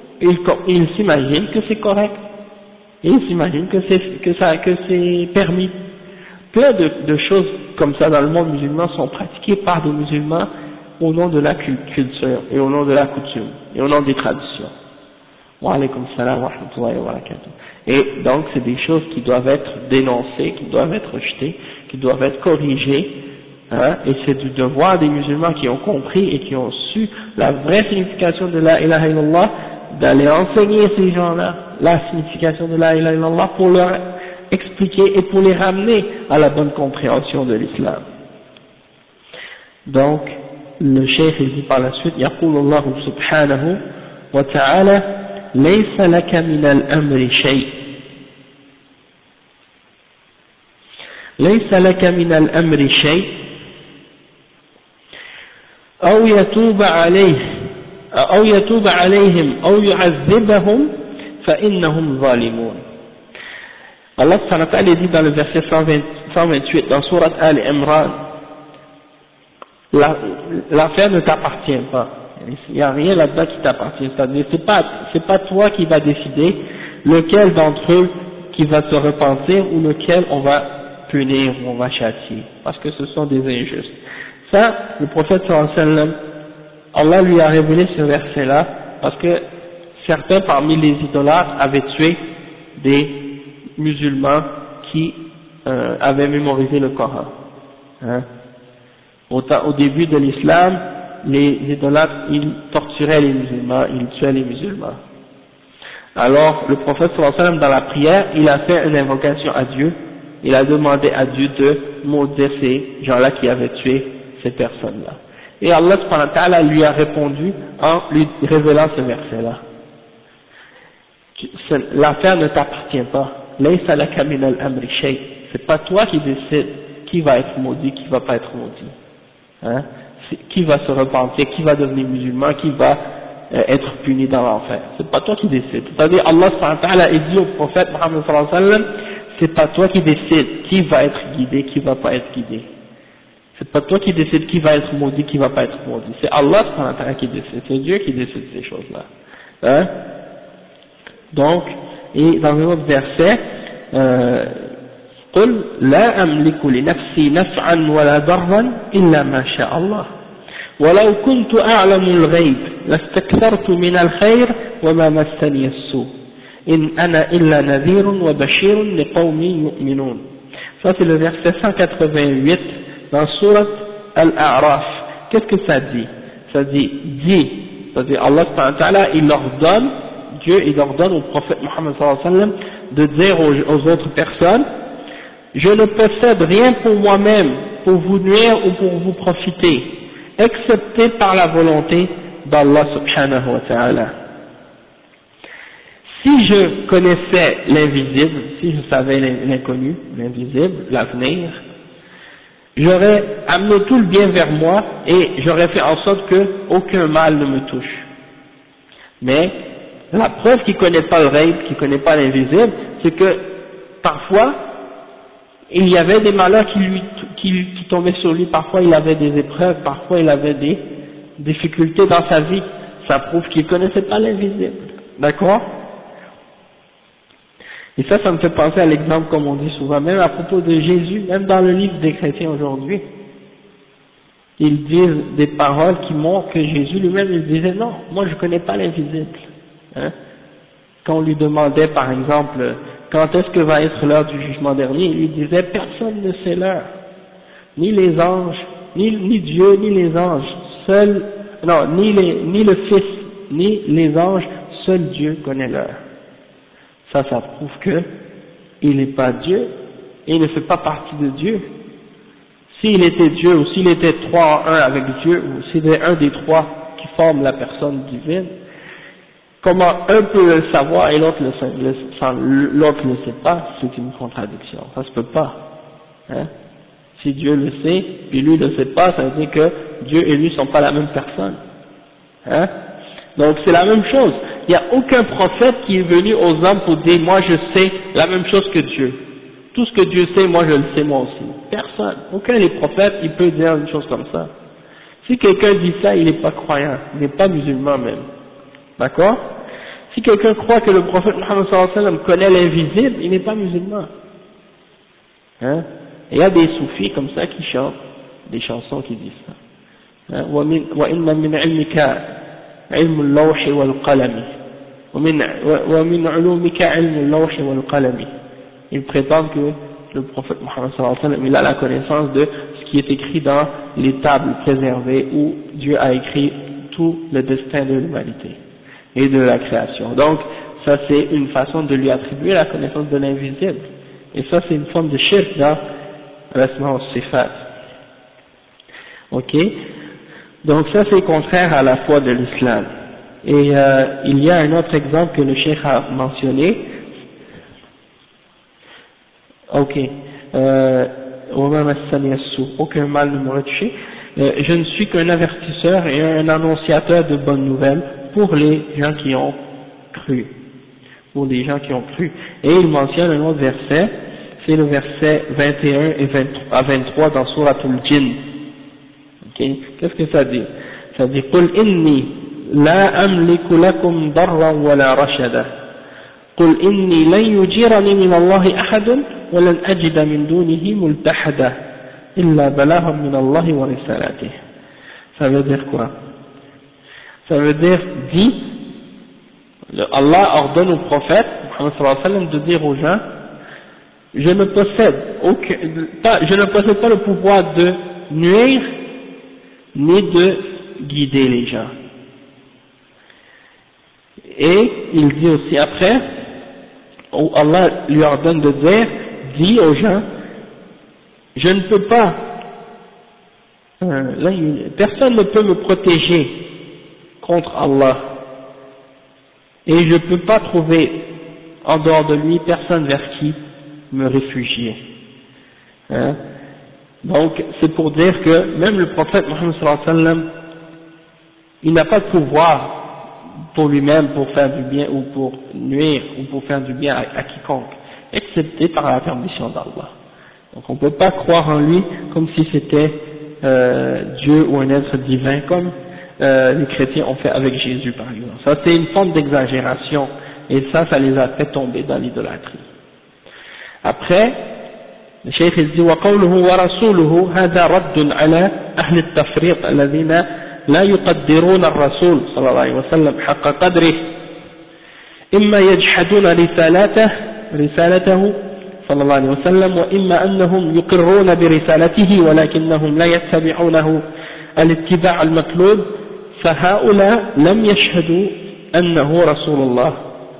ils s'imaginent que c'est correct, et ils s'imaginent que c'est permis. Plein de choses comme ça dans le monde musulman sont pratiquées par des musulmans au nom de la culture, et au nom de la coutume, et au nom des traditions. Wa alaykum salam wa rahmatullahi wa barakatuh. Et donc, c'est des choses qui doivent être dénoncées, qui doivent être rejetées, qui doivent être corrigées, Hein, et c'est du devoir des musulmans qui ont compris et qui ont su la vraie signification de la ilaha illallah, d'aller enseigner ces gens-là la signification de la ilaha illallah pour leur expliquer et pour les ramener à la bonne compréhension de l'islam. Donc, le cheikh il dit par la suite, يقول الله سبحانه وتعالى ليس لك من الأمر شيء ليس لك من الأمر شيء أو يتوب عليهم أو يعذبهم فإنهم ظالمون. Allah subhanahu wa ta'ala dit dans le verset 128 dans sourate Al-Imran, l'affaire ne t'appartient pas. Il n'y a rien là-dedans qui t'appartient. C'est-à-dire, c'est pas toi qui va décider lequel d'entre eux qui va se repentir ou lequel on va punir ou on va châtier. Parce que ce sont des injustes. Ça, le prophète sallallahu alayhi wa sallam, Allah lui a révélé ce verset-là parce que certains parmi les idolâtres avaient tué des musulmans qui avaient mémorisé le Coran. Hein. Au début de l'islam, les idolâtres, ils torturaient les musulmans, ils tuaient les musulmans. Alors, le prophète sallallahu alayhi wa sallam, dans la prière, il a fait une invocation à Dieu, il a demandé à Dieu de maudire ces gens-là qui avaient tué ces personnes-là. Et Allah subhanahu wa ta'ala lui a répondu en lui révélant ce verset-là. L'affaire ne t'appartient pas. Laysa laka min al-amri shay. C'est pas toi qui décides qui va être maudit, qui va pas être maudit. Hein? Qui va se repentir, qui va devenir musulman, qui va être puni dans l'enfer. C'est pas toi qui décides. C'est-à-dire Allah subhanahu wa ta'ala a dit au prophète Muhammad sallallahu alayhi wa sallam, c'est pas toi qui décides qui va être guidé, qui va pas être guidé. C'est pas toi qui décides qui va être maudit, qui va pas être maudit. C'est Allah subhanahu wa ta'ala qui décide. C'est Dieu qui décide ces choses-là. Hein? Donc, et dans un autre verset, قل لا أملك لنفسي نفعا ولا ضرا إلا ما شاء الله ولو كنت أعلم الغيب لاستكثرت من الخير وما مسني السوء إن أنا إلا نذير وبشير لقوم يؤمنون. Ça c'est le verset 188 dans sourate Al-A'raf. Qu'est-ce que ça dit? Ça dit, c'est-à-dire Allah subhanahu wa ta'ala, il ordonne, Dieu il ordonne au prophète Muhammad sallallahu alayhi wa sallam de dire aux autres personnes, je ne possède rien pour moi-même, pour vous nuire ou pour vous profiter, excepté par la volonté d'Allah subhanahu wa ta'ala. Si je connaissais l'invisible, si je savais l'inconnu, l'invisible, l'avenir, j'aurais amené tout le bien vers moi et j'aurais fait en sorte que aucun mal ne me touche. Mais la preuve qu'il ne connaît pas le rêve, qu'il ne connaît pas l'invisible, c'est que parfois il y avait des malheurs qui tombaient sur lui, parfois il avait des épreuves, parfois il avait des difficultés dans sa vie. Ça prouve qu'il ne connaissait pas l'invisible. D'accord? Et ça me fait penser à l'exemple, comme on dit souvent, même à propos de Jésus, même dans le livre des chrétiens aujourd'hui, ils disent des paroles qui montrent que Jésus lui-même, il disait non, moi je ne connais pas l'invisible. Hein? Quand on lui demandait par exemple, quand est-ce que va être l'heure du jugement dernier, il lui disait personne ne sait l'heure, ni les anges, ni Dieu, ni les anges, seul, non, ni le Fils, ni les anges, seul Dieu connaît l'heure. Ça prouve que il n'est pas Dieu, et il ne fait pas partie de Dieu. S'il était Dieu, ou s'il était trois en un avec Dieu, ou s'il est un des trois qui forment la personne divine, comment un peut le savoir et l'autre ne le sait pas, c'est une contradiction. Ça se peut pas. Hein? Si Dieu le sait, et lui ne le sait pas, ça veut dire que Dieu et lui ne sont pas la même personne. Hein? Donc c'est la même chose. Il n'y a aucun prophète qui est venu aux hommes pour dire moi je sais la même chose que Dieu. Tout ce que Dieu sait, moi je le sais moi aussi. Personne. Aucun des prophètes, il peut dire une chose comme ça. Si quelqu'un dit ça, il n'est pas croyant, il n'est pas musulman même. D'accord? Si quelqu'un croit que le prophète Muhammad sallallahu alayhi wa sallam connaît l'invisible, il n'est pas musulman. Hein? Et il y a des soufis comme ça qui chantent des chansons qui disent ça. Hein? وَإِنَّ مِنْ عِلْمِكَ علم اللوح والقلم ومن علومك علم اللوح والقلم. Ils prétendent que le prophète Muhammad sallallahu alayhi wa sallam, il a la connaissance de ce qui est écrit dans les tables préservées où Dieu a écrit tout le destin de l'humanité et de la création. Donc ça c'est une façon de lui attribuer la connaissance de l'invisible, et ça c'est une forme de shirk dans l'asma wa sifat. Ok, donc ça c'est contraire à la foi de l'islam. Et il y a un autre exemple que le cheikh a mentionné. Ok, aucun mal ne m'aurait touché. Je ne suis qu'un avertisseur et un annonciateur de bonnes nouvelles pour les gens qui ont cru. Pour les gens qui ont cru. Et il mentionne un autre verset, c'est le verset 21 et 23 dans Suratul Jinn. Ok, qu'est-ce que ça dit? Ça dit قل إني لا أملك لكم ضرا ولا رشدا قل إني لن يجيرني من الله أحد ولن أجد من دونه ملتحدا إلا بلاغا من الله ورسالاته. Ça veut dire quoi? Ça veut dire, dit, Allah ordonne au prophète Muhammad sallallahu alayhi wa sallam de dire aux gens, je ne possède pas le pouvoir de nuire ni de guider les gens. Et il dit aussi après, où Allah lui ordonne de dire, dit aux gens, je ne peux pas, personne ne peut me protéger contre Allah, et je ne peux pas trouver en dehors de lui personne vers qui me réfugier. Hein? Donc c'est pour dire que même le prophète Muhammad sallallahu alayhi wa sallam, il n'a pas de pouvoir pour lui-même pour faire du bien ou pour nuire ou pour faire du bien à quiconque, excepté par la permission d'Allah. Donc on ne peut pas croire en lui comme si c'était Dieu ou un être divin comme les chrétiens ont fait avec Jésus par exemple. Ça c'est une forme d'exagération et ça les a fait tomber dans l'idolâtrie. Après, le cheikh il dit وقوله ورسوله هذا رد على أهل التفريط الذين لا يقدرون الرسول صلى الله عليه وسلم حق قدره إما يجحدون رسالته صلى الله عليه وسلم وإما أنهم يقرون برسالته ولكنهم لا يتبعونه الاتباع المطلوب فهؤلاء لم يشهدوا أنه رسول الله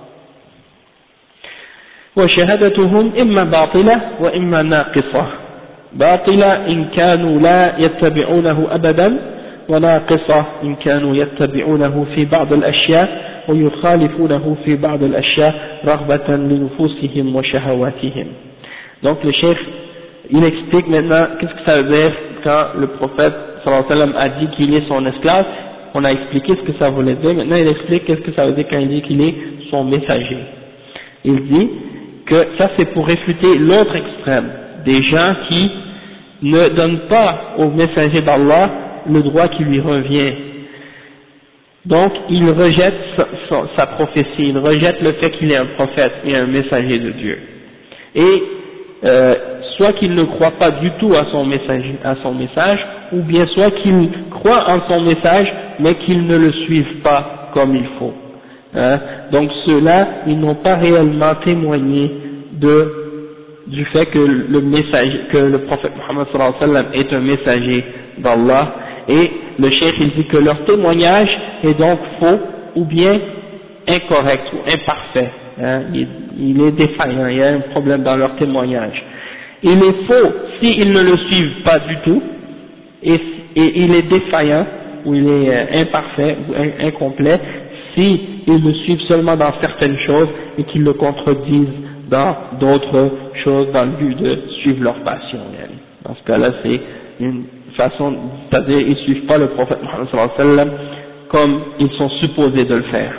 وشهادتهم إما باطلة وإما ناقصة باطلة إن كانوا لا يتبعونه أبدا وناقصة إن كانوا يتبعونه في بعض الأشياء ويخالفونه في بعض الأشياء رغبة لنفوسهم وشهواتهم. Donc le cheikh il explique maintenant qu'est-ce que ça veut dire quand le prophète sallallahu alayhi wa sallam a dit qu'il est son esclave. On a expliqué ce que ça voulait dire, maintenant il explique qu'est-ce que ça veut dire quand il dit qu'il est son messager. Il dit que ça c'est pour réfuter l'autre extrême, des gens qui ne donnent pas au messager d'Allah le droit qui lui revient. Donc il rejette sa prophétie, il rejette le fait qu'il est un prophète et un messager de Dieu. Et soit qu'il ne croit pas du tout à son message, ou bien soit qu'il croit en son message, mais qu'il ne le suive pas comme il faut. Hein? Donc ceux-là, ils n'ont pas réellement témoigné du fait que le prophète Muhammad sallallahu alayhi wa sallam est un messager d'Allah, et le cheikh il dit que leur témoignage est donc faux ou bien incorrect ou imparfait. Hein? Il est défaillant, il y a un problème dans leur témoignage. Il est faux s'ils ne le suivent pas du tout, et il est défaillant ou il est imparfait ou incomplet si ils le suivent seulement dans certaines choses et qu'ils le contredisent dans d'autres choses dans le but de suivre leur passion. Dans ce cas-là, c'est une façon, c'est-à-dire ils ne suivent pas le prophète Muhammad sallallahu alayhi wa sallam comme ils sont supposés de le faire.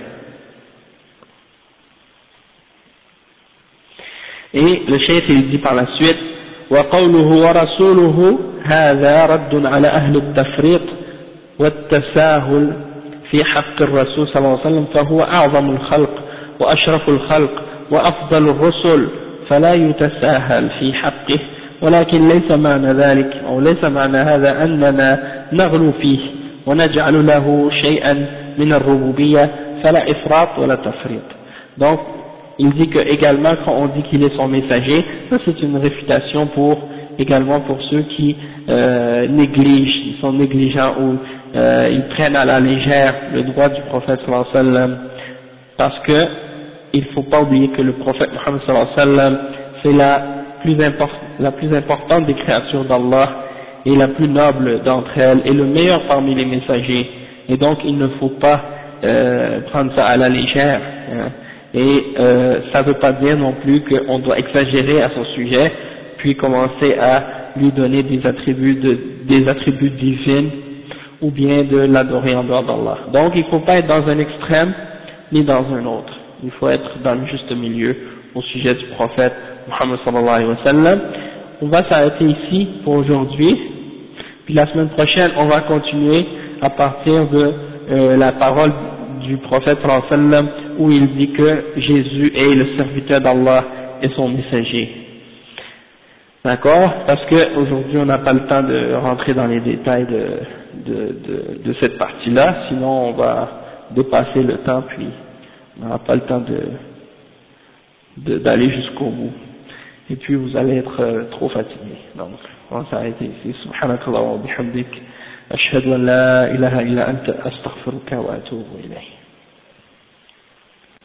Et le cheikh il dit par la suite وقوله ورسوله هذا رد على أهل التفريط والتساهل في حق الرسول صلى الله عليه وسلم فهو أعظم الخلق وأشرف الخلق وأفضل الرسل فلا يتساهل في حقه ولكن ليس معنى ذلك أو ليس معنى هذا أننا نغلو فيه ونجعل له شيئا من الربوبية فلا إفراط ولا تفريط. Donc il dit que également quand on dit qu'il est son messager, ça c'est une réfutation pour également pour ceux qui négligent, ils sont négligents ou ils prennent à la légère le droit du prophète sallallahu alayhi wa sallam, parce que il faut pas oublier que le prophète Muhammad sallallahu alayhi wa sallam c'est la plus importante des créatures d'Allah et la plus noble d'entre elles et le meilleur parmi les messagers, et donc il ne faut pas prendre ça à la légère, hein. Et ça ne veut pas dire non plus qu'on doit exagérer à son sujet puis commencer à lui donner des attributs divins ou bien de l'adorer en dehors d'Allah. Donc il ne faut pas être dans un extrême ni dans un autre, il faut être dans le juste milieu au sujet du prophète Muhammad sallallahu alayhi wa sallam. On va s'arrêter ici pour aujourd'hui, puis la semaine prochaine on va continuer à partir de la parole du prophète sallallahu alayhi wa sallam où il dit que Jésus est le serviteur d'Allah et son messager. D'accord? Parce que aujourd'hui on n'a pas le temps de rentrer dans les détails de cette partie-là, sinon on va dépasser le temps puis on n'aura pas le temps d'aller jusqu'au bout. Et puis vous allez être trop fatigué. Donc on va s'arrêter ici. Subhanakallah wa bihamdik. Ashhadu an la ilaha illa anta astaghfiruka wa atubu ilayk.